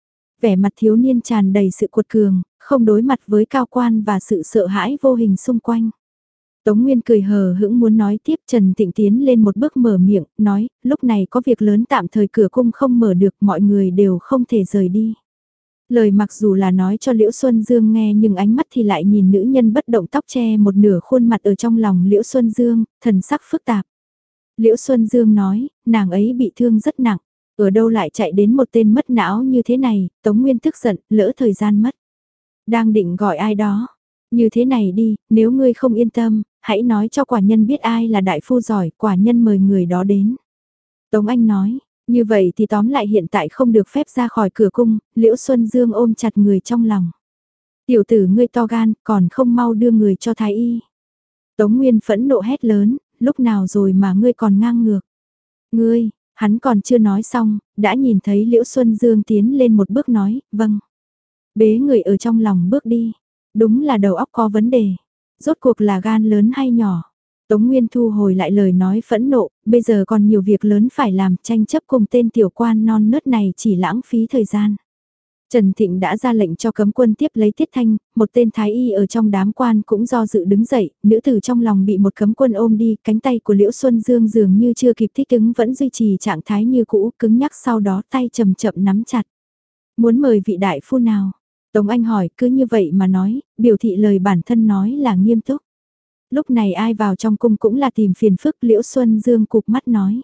Vẻ mặt thiếu niên tràn đầy sự cuột cường, không đối mặt với cao quan và sự sợ hãi vô hình xung quanh. Tống Nguyên cười hờ hững muốn nói tiếp, Trần Tịnh tiến lên một bước mở miệng, nói, lúc này có việc lớn tạm thời cửa cung không mở được, mọi người đều không thể rời đi. Lời mặc dù là nói cho Liễu Xuân Dương nghe nhưng ánh mắt thì lại nhìn nữ nhân bất động tóc che một nửa khuôn mặt ở trong lòng Liễu Xuân Dương, thần sắc phức tạp. Liễu Xuân Dương nói, nàng ấy bị thương rất nặng, ở đâu lại chạy đến một tên mất não như thế này, Tống Nguyên tức giận, lỡ thời gian mất. Đang định gọi ai đó, như thế này đi, nếu ngươi không yên tâm, hãy nói cho quả nhân biết ai là đại phu giỏi, quả nhân mời người đó đến. Tống Anh nói, như vậy thì tóm lại hiện tại không được phép ra khỏi cửa cung, Liễu Xuân Dương ôm chặt người trong lòng. Tiểu tử ngươi to gan, còn không mau đưa người cho thái y. Tống Nguyên phẫn nộ hét lớn, lúc nào rồi mà ngươi còn ngang ngược. Ngươi, hắn còn chưa nói xong, đã nhìn thấy Liễu Xuân Dương tiến lên một bước nói, vâng. Bế người ở trong lòng bước đi, đúng là đầu óc có vấn đề, rốt cuộc là gan lớn hay nhỏ. Tống Nguyên thu hồi lại lời nói phẫn nộ, bây giờ còn nhiều việc lớn phải làm, tranh chấp cùng tên tiểu quan non nớt này chỉ lãng phí thời gian. Trần Thịnh đã ra lệnh cho cấm quân tiếp lấy Tiết Thanh, một tên thái y ở trong đám quan cũng do dự đứng dậy, nữ tử trong lòng bị một cấm quân ôm đi, cánh tay của Liễu Xuân Dương dường như chưa kịp thích ứng vẫn duy trì trạng thái như cũ, cứng nhắc sau đó tay chậm chậm nắm chặt. Muốn mời vị đại phu nào? Tống Anh hỏi, cứ như vậy mà nói, biểu thị lời bản thân nói là nghiêm túc. Lúc này ai vào trong cung cũng là tìm phiền phức, Liễu Xuân Dương cụp mắt nói.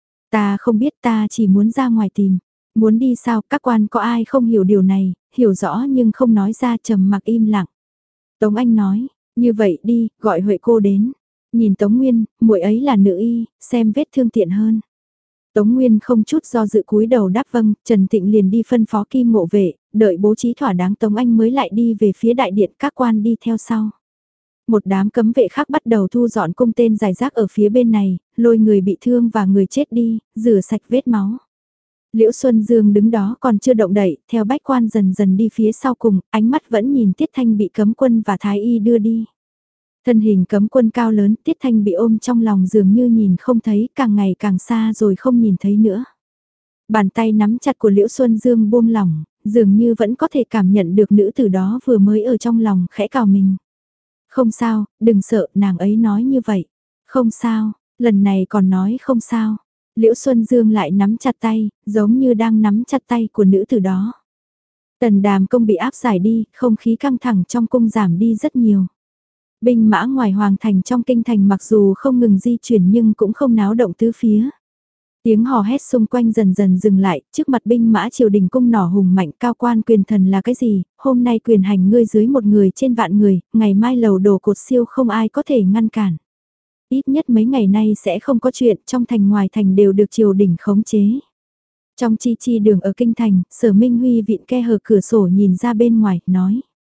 Ta không biết, ta chỉ muốn ra ngoài tìm. Muốn đi sao, các quan có ai không hiểu điều này, hiểu rõ nhưng không nói ra, trầm mặc im lặng. Tống Anh nói, như vậy đi, gọi Huệ cô đến. Nhìn Tống Nguyên, muội ấy là nữ y, xem vết thương tiện hơn. Tống Nguyên không chút do dự cúi đầu đáp vâng, Trần Thịnh liền đi phân phó Kim Ngộ Vệ, đợi bố trí thỏa đáng Tống Anh mới lại đi về phía đại điện, các quan đi theo sau. Một đám cấm vệ khác bắt đầu thu dọn cung tên giải rác ở phía bên này, lôi người bị thương và người chết đi, rửa sạch vết máu. Liễu Xuân Dương đứng đó còn chưa động đậy, theo bách quan dần dần đi phía sau cùng, ánh mắt vẫn nhìn Tiết Thanh bị cấm quân và thái y đưa đi. Thân hình cấm quân cao lớn, Tiết Thanh bị ôm trong lòng dường như nhìn không thấy, càng ngày càng xa rồi không nhìn thấy nữa. Bàn tay nắm chặt của Liễu Xuân Dương buông lỏng, dường như vẫn có thể cảm nhận được nữ tử đó vừa mới ở trong lòng khẽ cào mình. Không sao, đừng sợ, nàng ấy nói như vậy. Không sao, lần này còn nói không sao. Liễu Xuân Dương lại nắm chặt tay, giống như đang nắm chặt tay của nữ tử đó. Tần Đàm Công bị áp giải đi, không khí căng thẳng trong cung giảm đi rất nhiều. Binh mã ngoài hoàng thành trong kinh thành mặc dù không ngừng di chuyển nhưng cũng không náo động tứ phía. Tiếng hò hét xung quanh dần dần dừng lại, trước mặt binh mã triều đình cung nỏ hùng mạnh, cao quan quyền thần là cái gì, hôm nay quyền hành ngươi dưới một người trên vạn người, ngày mai lầu đổ cột siêu không ai có thể ngăn cản. Ít nhất mấy ngày nay sẽ không có chuyện, trong thành ngoài thành đều được triều đình khống chế. Trong chi chi đường ở kinh thành, Sở Minh Huy vịn ke hở cửa sổ nhìn ra bên ngoài, nói.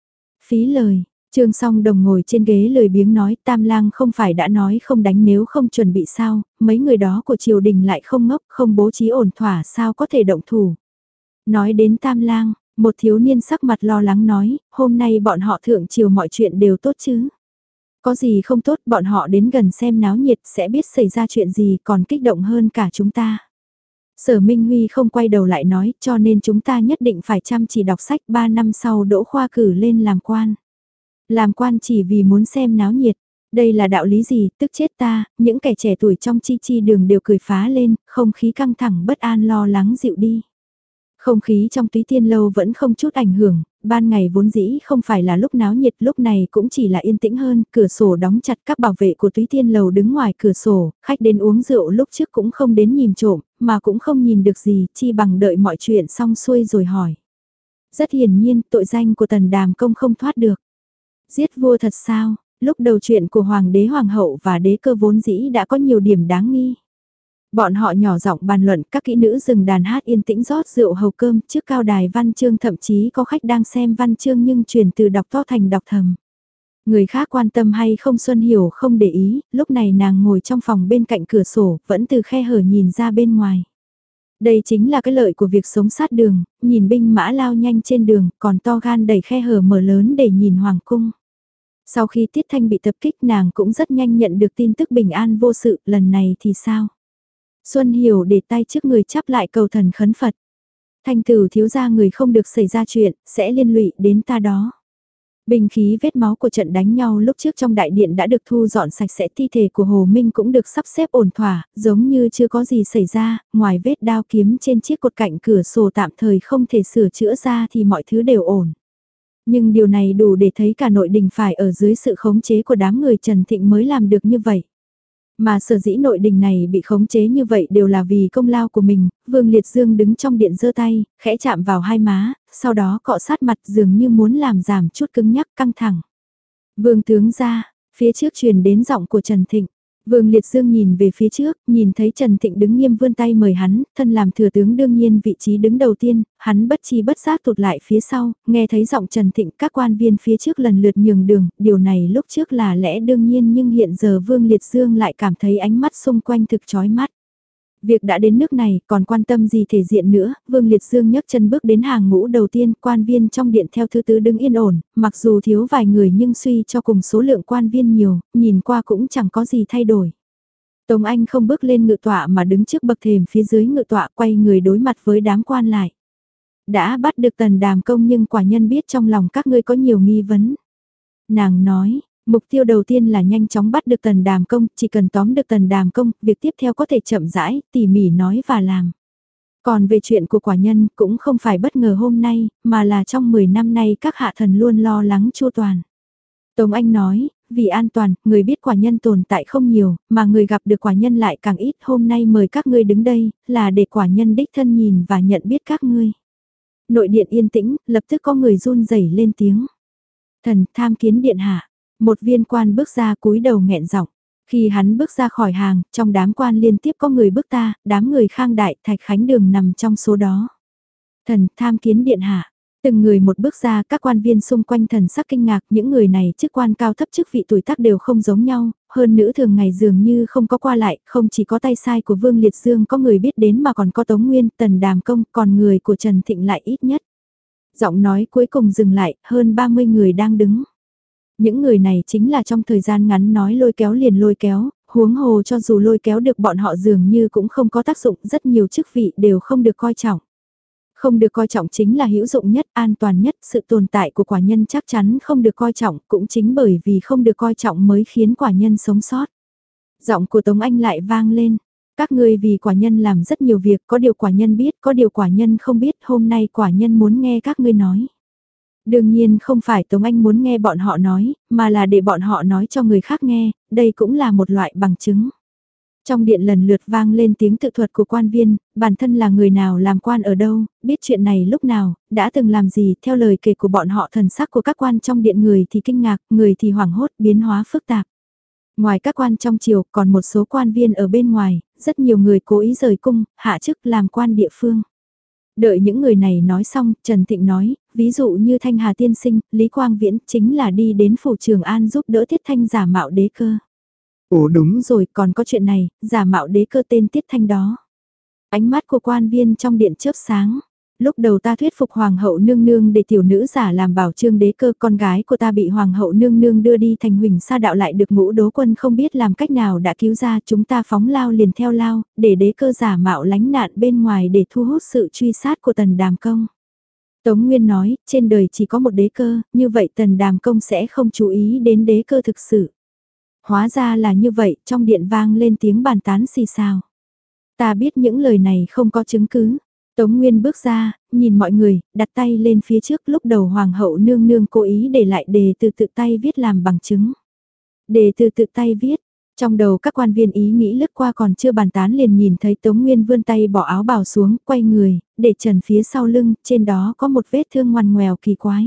Phí lời. Trương Song Đồng ngồi trên ghế lười biếng nói, Tam Lang không phải đã nói không đánh nếu không chuẩn bị sao, mấy người đó của triều đình lại không ngốc, không bố trí ổn thỏa sao có thể động thủ. Nói đến Tam Lang, một thiếu niên sắc mặt lo lắng nói, hôm nay bọn họ thượng triều mọi chuyện đều tốt chứ. Có gì không tốt, bọn họ đến gần xem náo nhiệt sẽ biết xảy ra chuyện gì còn kích động hơn cả chúng ta. Sở Minh Huy không quay đầu lại nói, cho nên chúng ta nhất định phải chăm chỉ đọc sách, ba năm sau đỗ khoa cử lên làm quan. Làm quan chỉ vì muốn xem náo nhiệt, đây là đạo lý gì, tức chết ta, những kẻ trẻ tuổi trong chi chi đường đều cười phá lên, không khí căng thẳng bất an lo lắng dịu đi. Không khí trong Túy Tiên Lâu vẫn không chút ảnh hưởng, ban ngày vốn dĩ không phải là lúc náo nhiệt, lúc này cũng chỉ là yên tĩnh hơn, cửa sổ đóng chặt, các bảo vệ của Túy Tiên Lầu đứng ngoài cửa sổ, khách đến uống rượu lúc trước cũng không đến nhìn trộm, mà cũng không nhìn được gì, chi bằng đợi mọi chuyện xong xuôi rồi hỏi. Rất hiển nhiên, tội danh của Tần Đàm Công không thoát được. Giết vua thật sao? Lúc đầu chuyện của Hoàng đế Hoàng hậu và đế cơ vốn dĩ đã có nhiều điểm đáng nghi. Bọn họ nhỏ giọng bàn luận, các kỹ nữ dừng đàn hát yên tĩnh rót rượu hầu cơm, trước cao đài văn chương thậm chí có khách đang xem văn chương nhưng chuyển từ đọc to thành đọc thầm. Người khác quan tâm hay không Xuân Hiểu không để ý, lúc này nàng ngồi trong phòng bên cạnh cửa sổ, vẫn từ khe hở nhìn ra bên ngoài. Đây chính là cái lợi của việc sống sát đường, nhìn binh mã lao nhanh trên đường, còn to gan đẩy khe hở mở lớn để nhìn hoàng cung. Sau khi Tiết Thanh bị tập kích nàng cũng rất nhanh nhận được tin tức bình an vô sự, lần này thì sao? Xuân Hiểu để tay trước người chắp lại cầu thần khấn Phật. Thanh tử thiếu gia người không được xảy ra chuyện, sẽ liên lụy đến ta đó. Binh khí vết máu của trận đánh nhau lúc trước trong đại điện đã được thu dọn sạch sẽ, thi thể của Hồ Minh cũng được sắp xếp ổn thỏa, giống như chưa có gì xảy ra, ngoài vết đao kiếm trên chiếc cột cạnh cửa sổ tạm thời không thể sửa chữa ra thì mọi thứ đều ổn. Nhưng điều này đủ để thấy cả nội đình phải ở dưới sự khống chế của đám người Trần Thịnh mới làm được như vậy. Mà sở dĩ nội đình này bị khống chế như vậy đều là vì công lao của mình, Vương Liệt Dương đứng trong điện giơ tay, khẽ chạm vào hai má, sau đó cọ sát mặt dường như muốn làm giảm chút cứng nhắc căng thẳng. Vương tướng ra, phía trước truyền đến giọng của Trần Thịnh. Vương Liệt Dương nhìn về phía trước, nhìn thấy Trần Thịnh đứng nghiêm vươn tay mời hắn, thân làm thừa tướng đương nhiên vị trí đứng đầu tiên, hắn bất chi bất giác tụt lại phía sau, nghe thấy giọng Trần Thịnh các quan viên phía trước lần lượt nhường đường, điều này lúc trước là lẽ đương nhiên nhưng hiện giờ Vương Liệt Dương lại cảm thấy ánh mắt xung quanh thực chói mắt. Việc đã đến nước này, còn quan tâm gì thể diện nữa, Vương Liệt Dương nhấc chân bước đến hàng ngũ đầu tiên, quan viên trong điện theo thứ tự đứng yên ổn, mặc dù thiếu vài người nhưng suy cho cùng số lượng quan viên nhiều, nhìn qua cũng chẳng có gì thay đổi. Tống Anh không bước lên ngự tọa mà đứng trước bậc thềm phía dưới ngự tọa quay người đối mặt với đám quan lại. Đã bắt được Tần Đàm Công nhưng quả nhân biết trong lòng các ngươi có nhiều nghi vấn. Nàng nói, mục tiêu đầu tiên là nhanh chóng bắt được Tần Đàm Công, chỉ cần tóm được Tần Đàm Công, việc tiếp theo có thể chậm rãi, tỉ mỉ nói và làm. Còn về chuyện của quả nhân cũng không phải bất ngờ hôm nay, mà là trong mười năm nay các hạ thần luôn lo lắng chu toàn. Tống Anh nói, vì an toàn, người biết quả nhân tồn tại không nhiều, mà người gặp được quả nhân lại càng ít. Hôm nay mời các ngươi đứng đây, là để quả nhân đích thân nhìn và nhận biết các ngươi. Nội điện yên tĩnh, lập tức có người run rẩy lên tiếng. Thần tham kiến điện hạ. Một viên quan bước ra cúi đầu nghẹn giọng. Khi hắn bước ra khỏi hàng, trong đám quan liên tiếp có người bước ta, đám người Khang Đại, Thạch Khánh Đường nằm trong số đó. Thần tham kiến điện hạ. Từng người một bước ra, các quan viên xung quanh thần sắc kinh ngạc, những người này chức quan cao thấp chức vị tuổi tác đều không giống nhau, hơn nữ thường ngày dường như không có qua lại, không chỉ có tay sai của Vương Liệt Dương có người biết đến mà còn có Tống Nguyên, Tần Đàm Công, còn người của Trần Thịnh lại ít nhất. Giọng nói cuối cùng dừng lại, hơn ba mươi người đang đứng. Những người này chính là trong thời gian ngắn nói lôi kéo liền lôi kéo, huống hồ cho dù lôi kéo được bọn họ dường như cũng không có tác dụng, rất nhiều chức vị đều không được coi trọng. Không được coi trọng chính là hữu dụng nhất, an toàn nhất, sự tồn tại của quả nhân chắc chắn không được coi trọng, cũng chính bởi vì không được coi trọng mới khiến quả nhân sống sót. Giọng của Tống Anh lại vang lên, các ngươi vì quả nhân làm rất nhiều việc, có điều quả nhân biết, có điều quả nhân không biết, hôm nay quả nhân muốn nghe các ngươi nói. Đương nhiên không phải Tống Anh muốn nghe bọn họ nói, mà là để bọn họ nói cho người khác nghe, đây cũng là một loại bằng chứng. Trong điện lần lượt vang lên tiếng tự thuật của quan viên, bản thân là người nào làm quan ở đâu, biết chuyện này lúc nào, đã từng làm gì, theo lời kể của bọn họ thần sắc của các quan trong điện người thì kinh ngạc, người thì hoảng hốt, biến hóa phức tạp. Ngoài các quan trong triều, còn một số quan viên ở bên ngoài, rất nhiều người cố ý rời cung, hạ chức làm quan địa phương. Đợi những người này nói xong, Trần Thịnh nói, ví dụ như Thanh Hà Tiên Sinh, Lý Quang Viễn chính là đi đến phủ Trường An giúp đỡ Tiết Thanh giả mạo đế cơ. Ồ đúng rồi, còn có chuyện này, giả mạo đế cơ tên Tiết Thanh đó. Ánh mắt của quan viên trong điện chớp sáng. Lúc đầu ta thuyết phục hoàng hậu nương nương để tiểu nữ giả làm bảo trương đế cơ, con gái của ta bị hoàng hậu nương nương đưa đi thành huỳnh sa đạo lại được Ngũ Đố Quân không biết làm cách nào đã cứu ra, chúng ta phóng lao liền theo lao, để đế cơ giả mạo lánh nạn bên ngoài để thu hút sự truy sát của Tần Đàm Công. Tống Nguyên nói, trên đời chỉ có một đế cơ, như vậy Tần Đàm Công sẽ không chú ý đến đế cơ thực sự. Hóa ra là như vậy, trong điện vang lên tiếng bàn tán xì xào. Ta biết những lời này không có chứng cứ. Tống Nguyên bước ra, nhìn mọi người, đặt tay lên phía trước, lúc đầu hoàng hậu nương nương cố ý để lại đề từ tự tay viết làm bằng chứng. Đề từ tự tay viết, trong đầu các quan viên ý nghĩ lướt qua còn chưa bàn tán liền nhìn thấy Tống Nguyên vươn tay bỏ áo bào xuống, quay người, để trần phía sau lưng, trên đó có một vết thương ngoằn ngoèo kỳ quái.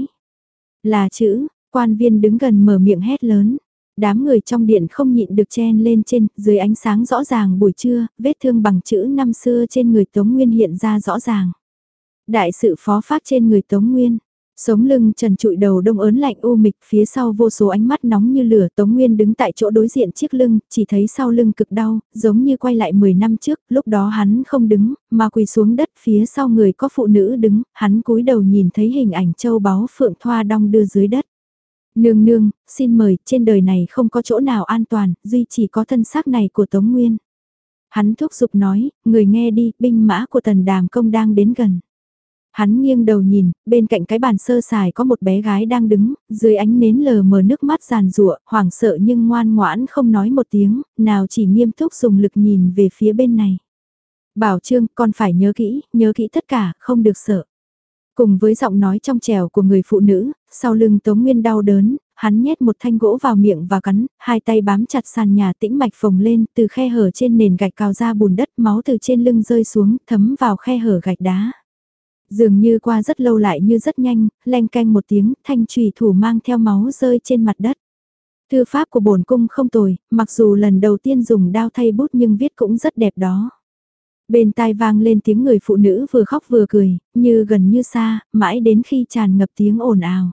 Là chữ, quan viên đứng gần mở miệng hét lớn. Đám người trong điện không nhịn được chen lên trên, dưới ánh sáng rõ ràng buổi trưa, vết thương bằng chữ năm xưa trên người Tống Nguyên hiện ra rõ ràng. Đại sự phó phát trên người Tống Nguyên, Sống lưng trần trụi đầu đông ớn lạnh u mịch, phía sau vô số ánh mắt nóng như lửa. Tống Nguyên đứng tại chỗ đối diện chiếc lưng, chỉ thấy sau lưng cực đau, giống như quay lại mười năm trước, lúc đó hắn không đứng, mà quỳ xuống đất, phía sau người có phụ nữ đứng, hắn cúi đầu nhìn thấy hình ảnh châu báu phượng thoa đong đưa dưới đất. Nương nương, xin mời, trên đời này không có chỗ nào an toàn, duy chỉ có thân xác này của Tống Nguyên. Hắn thúc giục nói, người nghe đi, binh mã của Tần Đàm Công đang đến gần. Hắn nghiêng đầu nhìn, bên cạnh cái bàn sơ sài có một bé gái đang đứng, dưới ánh nến lờ mờ nước mắt giàn giụa, hoảng sợ nhưng ngoan ngoãn không nói một tiếng, nào chỉ nghiêm túc dùng lực nhìn về phía bên này. Bảo Trương, con phải nhớ kỹ, nhớ kỹ tất cả, không được sợ. Cùng với giọng nói trong trẻo của người phụ nữ, sau lưng Tống Nguyên đau đớn, hắn nhét một thanh gỗ vào miệng và cắn, hai tay bám chặt sàn nhà tĩnh mạch phồng lên, từ khe hở trên nền gạch cào ra bùn đất, máu từ trên lưng rơi xuống, thấm vào khe hở gạch đá. Dường như qua rất lâu lại như rất nhanh, leng canh một tiếng, thanh trùy thủ mang theo máu rơi trên mặt đất. Thư pháp của bổn cung không tồi, mặc dù lần đầu tiên dùng đao thay bút nhưng viết cũng rất đẹp đó. Bên tai vang lên tiếng người phụ nữ vừa khóc vừa cười, như gần như xa, mãi đến khi tràn ngập tiếng ồn ào.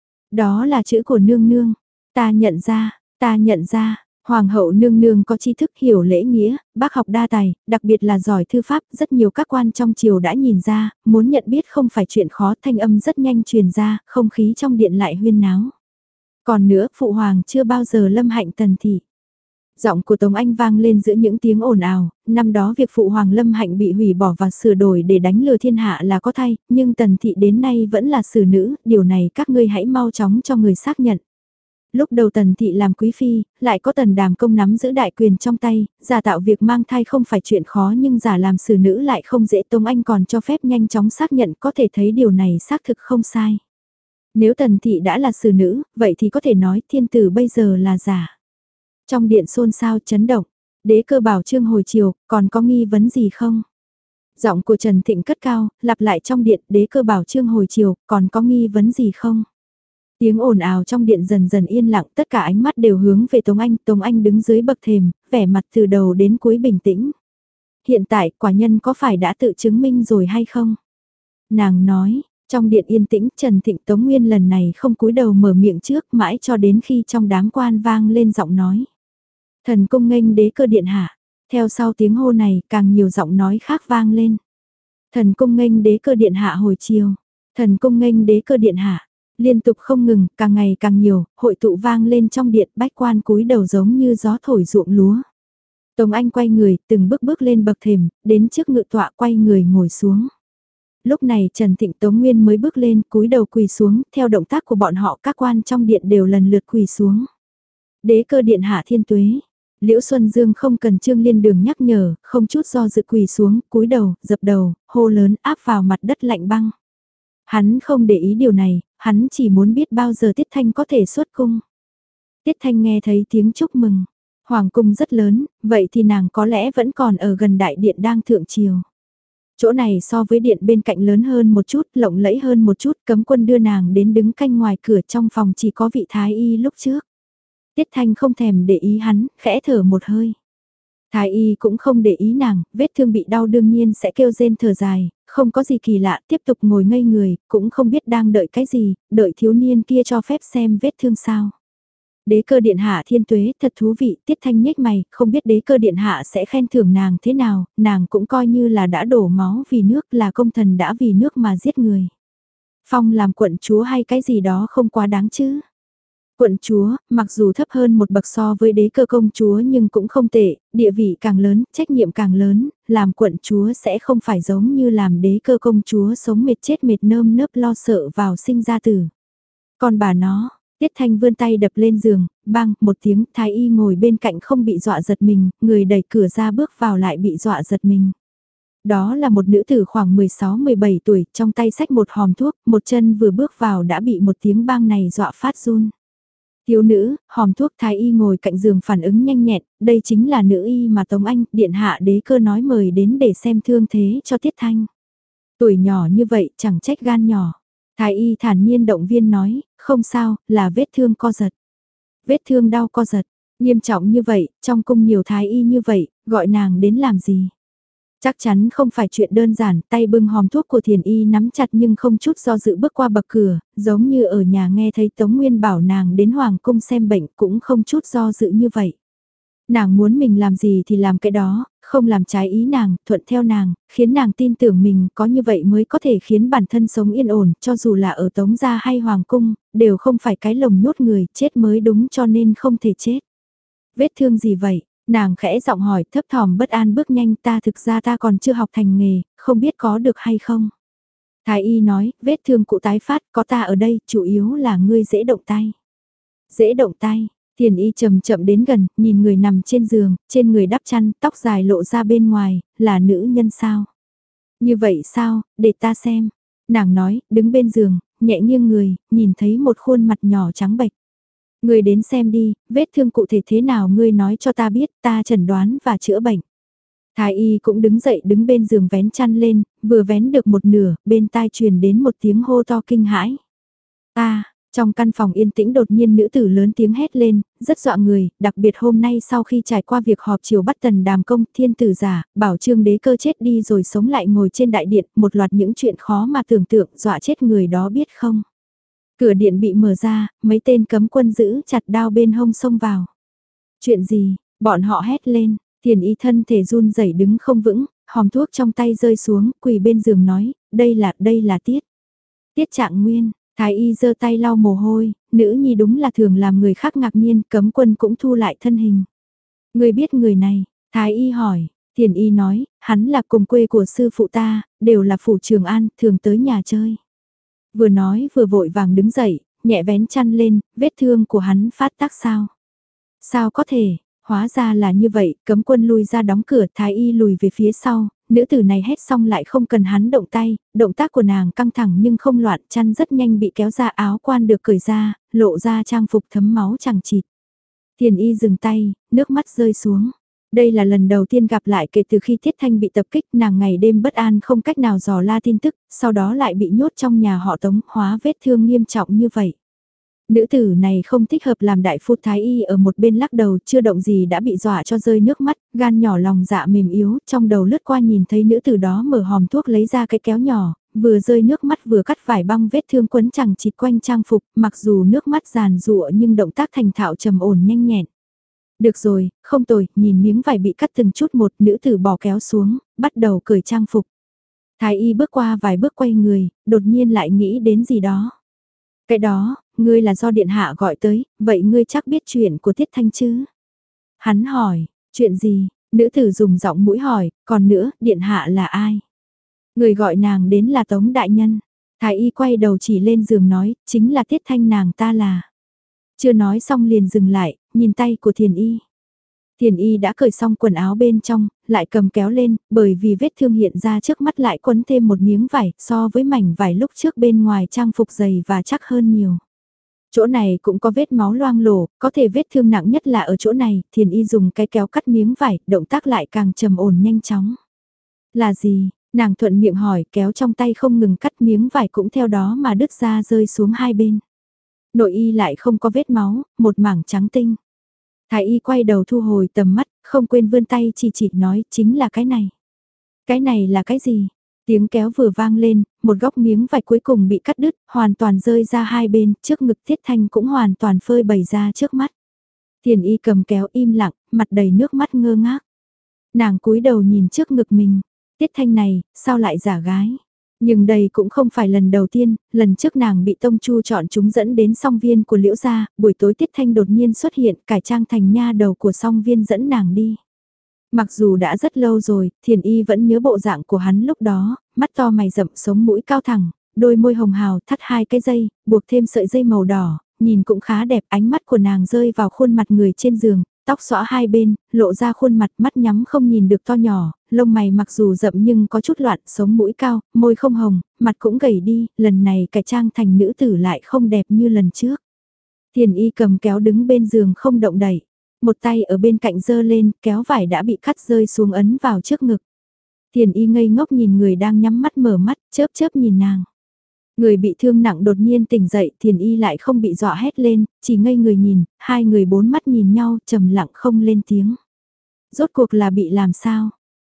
Đó là chữ của nương nương. Ta nhận ra, ta nhận ra, Hoàng hậu nương nương có tri thức hiểu lễ nghĩa, bác học đa tài, đặc biệt là giỏi thư pháp, rất nhiều các quan trong triều đã nhìn ra, muốn nhận biết không phải chuyện khó, thanh âm rất nhanh truyền ra, không khí trong điện lại huyên náo. Còn nữa, phụ hoàng chưa bao giờ lâm hạnh tần thị. Giọng của Tống Anh vang lên giữa những tiếng ồn ào, năm đó việc phụ hoàng lâm hạnh bị hủy bỏ và sửa đổi để đánh lừa thiên hạ là có thay, nhưng tần thị đến nay vẫn là xử nữ, điều này các ngươi hãy mau chóng cho người xác nhận. Lúc đầu tần thị làm quý phi, lại có Tần Đàm Công nắm giữ đại quyền trong tay, giả tạo việc mang thai không phải chuyện khó nhưng giả làm xử nữ lại không dễ. Tống Anh còn cho phép nhanh chóng xác nhận, có thể thấy điều này xác thực không sai. Nếu tần thị đã là xử nữ, vậy thì có thể nói thiên tử bây giờ là giả. Trong điện xôn xao chấn động, Đế Cơ bảo Trương hồi chiều, còn có nghi vấn gì không? Giọng của Trần Thịnh cất cao, lặp lại trong điện, Đế Cơ bảo Trương hồi chiều, còn có nghi vấn gì không? Tiếng ồn ào trong điện dần dần yên lặng, tất cả ánh mắt đều hướng về Tống Anh. Tống Anh đứng dưới bậc thềm, vẻ mặt từ đầu đến cuối bình tĩnh. Hiện tại, quả nhân có phải đã tự chứng minh rồi hay không? Nàng nói, trong điện yên tĩnh, Trần Thịnh Tống Nguyên lần này không cúi đầu mở miệng trước, mãi cho đến khi trong đám quan vang lên giọng nói. Thần cung nghênh Đế Cơ điện hạ. Theo sau tiếng hô này, càng nhiều giọng nói khác vang lên. Thần cung nghênh Đế Cơ điện hạ hồi chiều. Thần cung nghênh Đế Cơ điện hạ. Liên tục không ngừng, càng ngày càng nhiều, hội tụ vang lên trong điện, bách quan cúi đầu giống như gió thổi ruộng lúa. Tống Anh quay người, từng bước bước lên bậc thềm, đến trước ngự tọa quay người ngồi xuống. Lúc này Trần Thịnh Tống Nguyên mới bước lên, cúi đầu quỳ xuống, theo động tác của bọn họ các quan trong điện đều lần lượt quỳ xuống. Đế Cơ điện hạ thiên tuế. Liễu Xuân Dương không cần Trương Liên Đường nhắc nhở, không chút do dự quỳ xuống, cúi đầu, dập đầu, hô lớn áp vào mặt đất lạnh băng. Hắn không để ý điều này, hắn chỉ muốn biết bao giờ Tiết Thanh có thể xuất cung. Tiết Thanh nghe thấy tiếng chúc mừng. Hoàng cung rất lớn, vậy thì nàng có lẽ vẫn còn ở gần đại điện đang thượng triều. Chỗ này so với điện bên cạnh lớn hơn một chút, lộng lẫy hơn một chút, cấm quân đưa nàng đến đứng canh ngoài cửa, trong phòng chỉ có vị thái y lúc trước. Tiết Thanh không thèm để ý hắn, khẽ thở một hơi. Thái y cũng không để ý nàng, vết thương bị đau đương nhiên sẽ kêu rên thở dài, không có gì kỳ lạ, tiếp tục ngồi ngây người, cũng không biết đang đợi cái gì, đợi thiếu niên kia cho phép xem vết thương sao. Đế Cơ điện hạ thiên tuế, thật thú vị. Tiết Thanh nhếch mày, không biết Đế Cơ điện hạ sẽ khen thưởng nàng thế nào, nàng cũng coi như là đã đổ máu vì nước, là công thần đã vì nước mà giết người. Phong làm quận chúa hay cái gì đó không quá đáng chứ. Quận chúa, mặc dù thấp hơn một bậc so với Đế Cơ công chúa nhưng cũng không tệ, địa vị càng lớn, trách nhiệm càng lớn, làm quận chúa sẽ không phải giống như làm Đế Cơ công chúa sống mệt chết mệt nơm nớp lo sợ vào sinh ra tử. Còn bà nó, Tiết Thanh vươn tay đập lên giường, bang, một tiếng, thái y ngồi bên cạnh không bị dọa giật mình, người đẩy cửa ra bước vào lại bị dọa giật mình. Đó là một nữ tử khoảng mười sáu mười bảy tuổi, trong tay xách một hòm thuốc, một chân vừa bước vào đã bị một tiếng bang này dọa phát run. Thiếu nữ, hòm thuốc thái y ngồi cạnh giường phản ứng nhanh nhẹn, đây chính là nữ y mà Tống Anh, điện hạ Đế Cơ nói mời đến để xem thương thế cho Tiết Thanh. Tuổi nhỏ như vậy chẳng trách gan nhỏ. Thái y thản nhiên động viên nói, không sao, là vết thương co giật. Vết thương đau co giật, nghiêm trọng như vậy, trong cung nhiều thái y như vậy, gọi nàng đến làm gì? Chắc chắn không phải chuyện đơn giản, tay bưng hòm thuốc của Thiền Y nắm chặt nhưng không chút do dự bước qua bậc cửa, giống như ở nhà nghe thấy Tống Nguyên bảo nàng đến Hoàng cung xem bệnh cũng không chút do dự như vậy. Nàng muốn mình làm gì thì làm cái đó, không làm trái ý nàng, thuận theo nàng, khiến nàng tin tưởng mình có như vậy mới có thể khiến bản thân sống yên ổn, cho dù là ở Tống Gia hay Hoàng cung, đều không phải cái lồng nhốt người, chết mới đúng cho nên không thể chết. Vết thương gì vậy? Nàng khẽ giọng hỏi thấp thỏm bất an bước nhanh ta thực ra ta còn chưa học thành nghề, không biết có được hay không. Thái y nói, vết thương cụ tái phát, có ta ở đây, chủ yếu là ngươi dễ động tay. Dễ động tay, Thiền Y chậm chậm đến gần, nhìn người nằm trên giường, trên người đắp chăn, tóc dài lộ ra bên ngoài, là nữ nhân sao? Như vậy sao, để ta xem. Nàng nói, đứng bên giường, nhẹ nghiêng người, nhìn thấy một khuôn mặt nhỏ trắng bệch. Ngươi đến xem đi, vết thương cụ thể thế nào ngươi nói cho ta biết, ta chẩn đoán và chữa bệnh. Thái y cũng đứng dậy đứng bên giường vén chăn lên, vừa vén được một nửa, bên tai truyền đến một tiếng hô to kinh hãi. Ta, trong căn phòng yên tĩnh đột nhiên nữ tử lớn tiếng hét lên, rất dọa người, đặc biệt hôm nay sau khi trải qua việc họp chiều bắt tần đàm công thiên tử giả, bảo trương đế cơ chết đi rồi sống lại ngồi trên đại điện, một loạt những chuyện khó mà tưởng tượng dọa chết người đó biết không. Cửa điện bị mở ra, mấy tên cấm quân giữ chặt đao bên hông xông vào. Chuyện gì, bọn họ hét lên, Thiền Y thân thể run rẩy đứng không vững, hòm thuốc trong tay rơi xuống, quỳ bên giường nói, đây là, đây là Tiết. Tiết Trạng Nguyên, Thái Y giơ tay lau mồ hôi, nữ nhi đúng là thường làm người khác ngạc nhiên, cấm quân cũng thu lại thân hình. Người biết người này, Thái Y hỏi, Thiền Y nói, hắn là cùng quê của sư phụ ta, đều là phủ Trường An, thường tới nhà chơi. Vừa nói vừa vội vàng đứng dậy, nhẹ vén chăn lên, vết thương của hắn phát tác sao? Sao có thể, hóa ra là như vậy, cấm quân lui ra đóng cửa, Thái Y lùi về phía sau, nữ tử này hét xong lại không cần hắn động tay, động tác của nàng căng thẳng nhưng không loạn, chăn rất nhanh bị kéo ra, áo quan được cởi ra, lộ ra trang phục thấm máu chẳng chịt. Thiền Y dừng tay, nước mắt rơi xuống. Đây là lần đầu tiên gặp lại kể từ khi Tiết Thanh bị tập kích, nàng ngày đêm bất an không cách nào dò la tin tức, sau đó lại bị nhốt trong nhà họ Tống, hóa vết thương nghiêm trọng như vậy. Nữ tử này không thích hợp làm đại phu. Thái Y ở một bên lắc đầu, chưa động gì đã bị dọa cho rơi nước mắt, gan nhỏ lòng dạ mềm yếu, trong đầu lướt qua nhìn thấy nữ tử đó mở hòm thuốc lấy ra cái kéo nhỏ, vừa rơi nước mắt vừa cắt vải băng vết thương quấn chẳng chịt quanh trang phục, mặc dù nước mắt giàn giụa nhưng động tác thành thạo trầm ổn nhanh nhẹn. Được rồi, không tồi, nhìn miếng vải bị cắt từng chút một, nữ tử bỏ kéo xuống, bắt đầu cởi trang phục. Thái Y bước qua vài bước quay người, đột nhiên lại nghĩ đến gì đó. Cái đó, ngươi là do điện hạ gọi tới, vậy ngươi chắc biết chuyện của Tiết Thanh chứ? Hắn hỏi, chuyện gì? Nữ tử dùng giọng mũi hỏi, còn nữa, điện hạ là ai? Người gọi nàng đến là Tống Đại Nhân. Thái Y quay đầu chỉ lên giường nói, chính là Tiết Thanh nàng ta là. Chưa nói xong liền dừng lại, nhìn tay của Thiền Y. Thiền Y đã cởi xong quần áo bên trong, lại cầm kéo lên, bởi vì vết thương hiện ra trước mắt lại quấn thêm một miếng vải, so với mảnh vải lúc trước bên ngoài trang phục dày và chắc hơn nhiều. Chỗ này cũng có vết máu loang lổ, có thể vết thương nặng nhất là ở chỗ này, Thiền Y dùng cái kéo cắt miếng vải, động tác lại càng trầm ổn nhanh chóng. Là gì? Nàng thuận miệng hỏi, kéo trong tay không ngừng cắt miếng vải cũng theo đó mà đứt ra rơi xuống hai bên. Nội y lại không có vết máu, một mảng trắng tinh. Thái Y quay đầu thu hồi tầm mắt, không quên vươn tay chỉ chỉ nói chính là cái này. Cái này là cái gì? Tiếng kéo vừa vang lên, một góc miếng vải cuối cùng bị cắt đứt, hoàn toàn rơi ra hai bên, trước ngực Tiết Thanh cũng hoàn toàn phơi bày ra trước mắt. Thiền Y cầm kéo im lặng, mặt đầy nước mắt ngơ ngác. Nàng cúi đầu nhìn trước ngực mình, Tiết Thanh này, sao lại giả gái? Nhưng đây cũng không phải lần đầu tiên, lần trước nàng bị Tông Chu chọn chúng dẫn đến song viên của Liễu gia, buổi tối Tiết Thanh đột nhiên xuất hiện, cải trang thành nha đầu của song viên dẫn nàng đi. Mặc dù đã rất lâu rồi, Thiền Y vẫn nhớ bộ dạng của hắn lúc đó, mắt to mày rậm, sống mũi cao thẳng, đôi môi hồng hào thắt hai cái dây, buộc thêm sợi dây màu đỏ, nhìn cũng khá đẹp, ánh mắt của nàng rơi vào khuôn mặt người trên giường, tóc xõa hai bên, lộ ra khuôn mặt, mắt nhắm không nhìn được to nhỏ, lông mày mặc dù rậm nhưng có chút loạn, sống mũi cao, môi không hồng, mặt cũng gầy đi, lần này cải trang thành nữ tử lại không đẹp như lần trước. Thiền Y cầm kéo đứng bên giường không động đậy, một tay ở bên cạnh giơ lên, kéo vải đã bị cắt rơi xuống ấn vào trước ngực. Thiền Y ngây ngốc nhìn người đang nhắm mắt mở mắt, chớp chớp nhìn nàng. Người bị thương nặng đột nhiên tỉnh dậy, Thiền Y lại không bị dọa hét lên, chỉ ngây người nhìn, hai người bốn mắt nhìn nhau, trầm lặng không lên tiếng. Rốt cuộc là bị làm sao?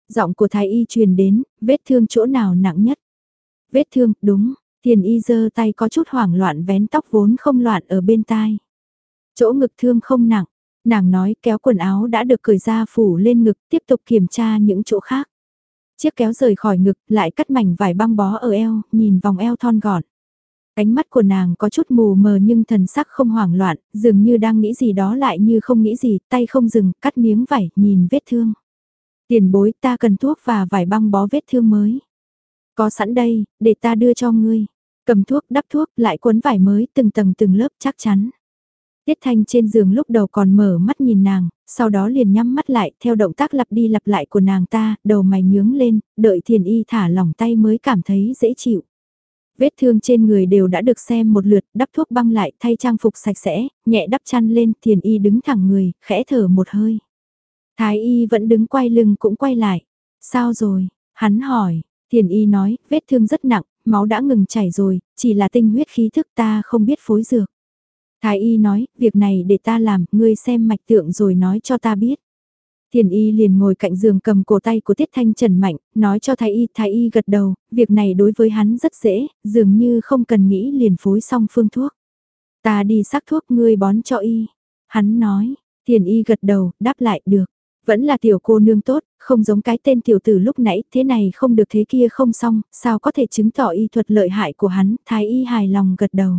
Giọng của thái y truyền đến, vết thương chỗ nào nặng nhất? Vết thương, đúng, Thiền y giơ tay có chút hoảng loạn vén tóc vốn không loạn ở bên tai. Chỗ ngực thương không nặng, nàng nói kéo quần áo đã được cởi ra phủ lên ngực tiếp tục kiểm tra những chỗ khác. Chiếc kéo rời khỏi ngực lại cắt mảnh vải băng bó ở eo, nhìn vòng eo thon gọn. Ánh mắt của nàng có chút mù mờ nhưng thần sắc không hoảng loạn, dường như đang nghĩ gì đó lại như không nghĩ gì, tay không dừng, cắt miếng vải, nhìn vết thương. Tiền bối ta cần thuốc và vải băng bó vết thương mới. Có sẵn đây, để ta đưa cho ngươi. Cầm thuốc, đắp thuốc, lại cuốn vải mới từng tầng từng lớp chắc chắn. Tiết Thanh trên giường lúc đầu còn mở mắt nhìn nàng, sau đó liền nhắm mắt lại, theo động tác lặp đi lặp lại của nàng ta, đầu mày nhướng lên, đợi Thiền Y thả lỏng tay mới cảm thấy dễ chịu. Vết thương trên người đều đã được xem một lượt, đắp thuốc băng lại, thay trang phục sạch sẽ, nhẹ đắp chăn lên, Thiền Y đứng thẳng người, khẽ thở một hơi. Thái Y vẫn đứng quay lưng cũng quay lại. Sao rồi? Hắn hỏi. Thiền Y nói, vết thương rất nặng, máu đã ngừng chảy rồi, chỉ là tinh huyết khí thức ta không biết phối dược. Thái Y nói, việc này để ta làm, ngươi xem mạch tượng rồi nói cho ta biết. Thiền Y liền ngồi cạnh giường cầm cổ tay của Tiết Thanh Trần mạnh, nói cho Thái Y, Thái Y gật đầu, việc này đối với hắn rất dễ, dường như không cần nghĩ liền phối xong phương thuốc. Ta đi sắc thuốc ngươi bón cho Y. Hắn nói, Thiền Y gật đầu, đáp lại được. Vẫn là tiểu cô nương tốt, không giống cái tên tiểu tử lúc nãy, thế này không được thế kia không xong, sao có thể chứng tỏ y thuật lợi hại của hắn, Thái Y hài lòng gật đầu.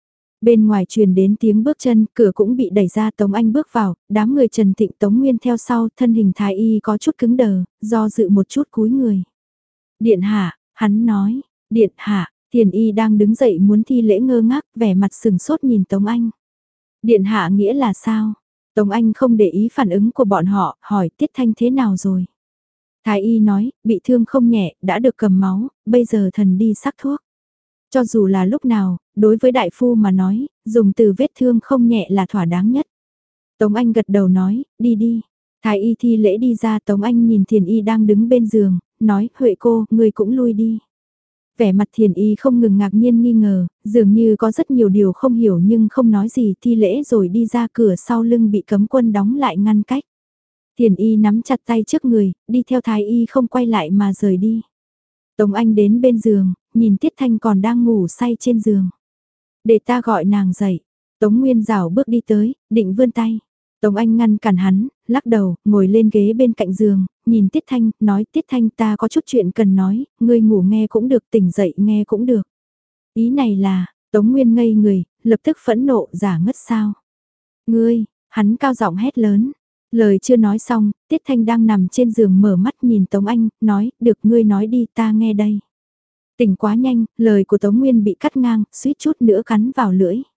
Bên ngoài truyền đến tiếng bước chân, cửa cũng bị đẩy ra, Tống Anh bước vào, đám người Trần Thịnh Tống Nguyên theo sau, thân hình Thái Y có chút cứng đờ, do dự một chút cúi người. Điện hạ, hắn nói, điện hạ, Thiền Y đang đứng dậy muốn thi lễ ngơ ngác, vẻ mặt sừng sốt nhìn Tống Anh. Điện hạ nghĩa là sao? Tống Anh không để ý phản ứng của bọn họ, hỏi Tiết Thanh thế nào rồi? Thái Y nói, bị thương không nhẹ, đã được cầm máu, bây giờ thần đi sắc thuốc. Cho dù là lúc nào, đối với đại phu mà nói, dùng từ vết thương không nhẹ là thỏa đáng nhất. Tống Anh gật đầu nói, đi đi. Thái Y thi lễ đi ra, Tống Anh nhìn Thiền Y đang đứng bên giường, nói, Huệ cô, người cũng lui đi. Vẻ mặt Thiền Y không ngừng ngạc nhiên nghi ngờ, dường như có rất nhiều điều không hiểu nhưng không nói gì, thi lễ rồi đi ra cửa sau lưng bị cấm quân đóng lại ngăn cách. Thiền Y nắm chặt tay trước người, đi theo Thái Y không quay lại mà rời đi. Tống Anh đến bên giường, nhìn Tiết Thanh còn đang ngủ say trên giường. Để ta gọi nàng dậy. Tống Nguyên rảo bước đi tới, định vươn tay. Tống Anh ngăn cản hắn, lắc đầu, ngồi lên ghế bên cạnh giường, nhìn Tiết Thanh, nói Tiết Thanh ta có chút chuyện cần nói, ngươi ngủ nghe cũng được, tỉnh dậy nghe cũng được. Ý này là, Tống Nguyên ngây người, lập tức phẫn nộ, giả ngất sao. Ngươi, hắn cao giọng hét lớn. Lời chưa nói xong, Tiết Thanh đang nằm trên giường mở mắt nhìn Tống Anh, nói, được ngươi nói đi ta nghe đây. Tỉnh quá nhanh, lời của Tống Nguyên bị cắt ngang, suýt chút nữa cắn vào lưỡi.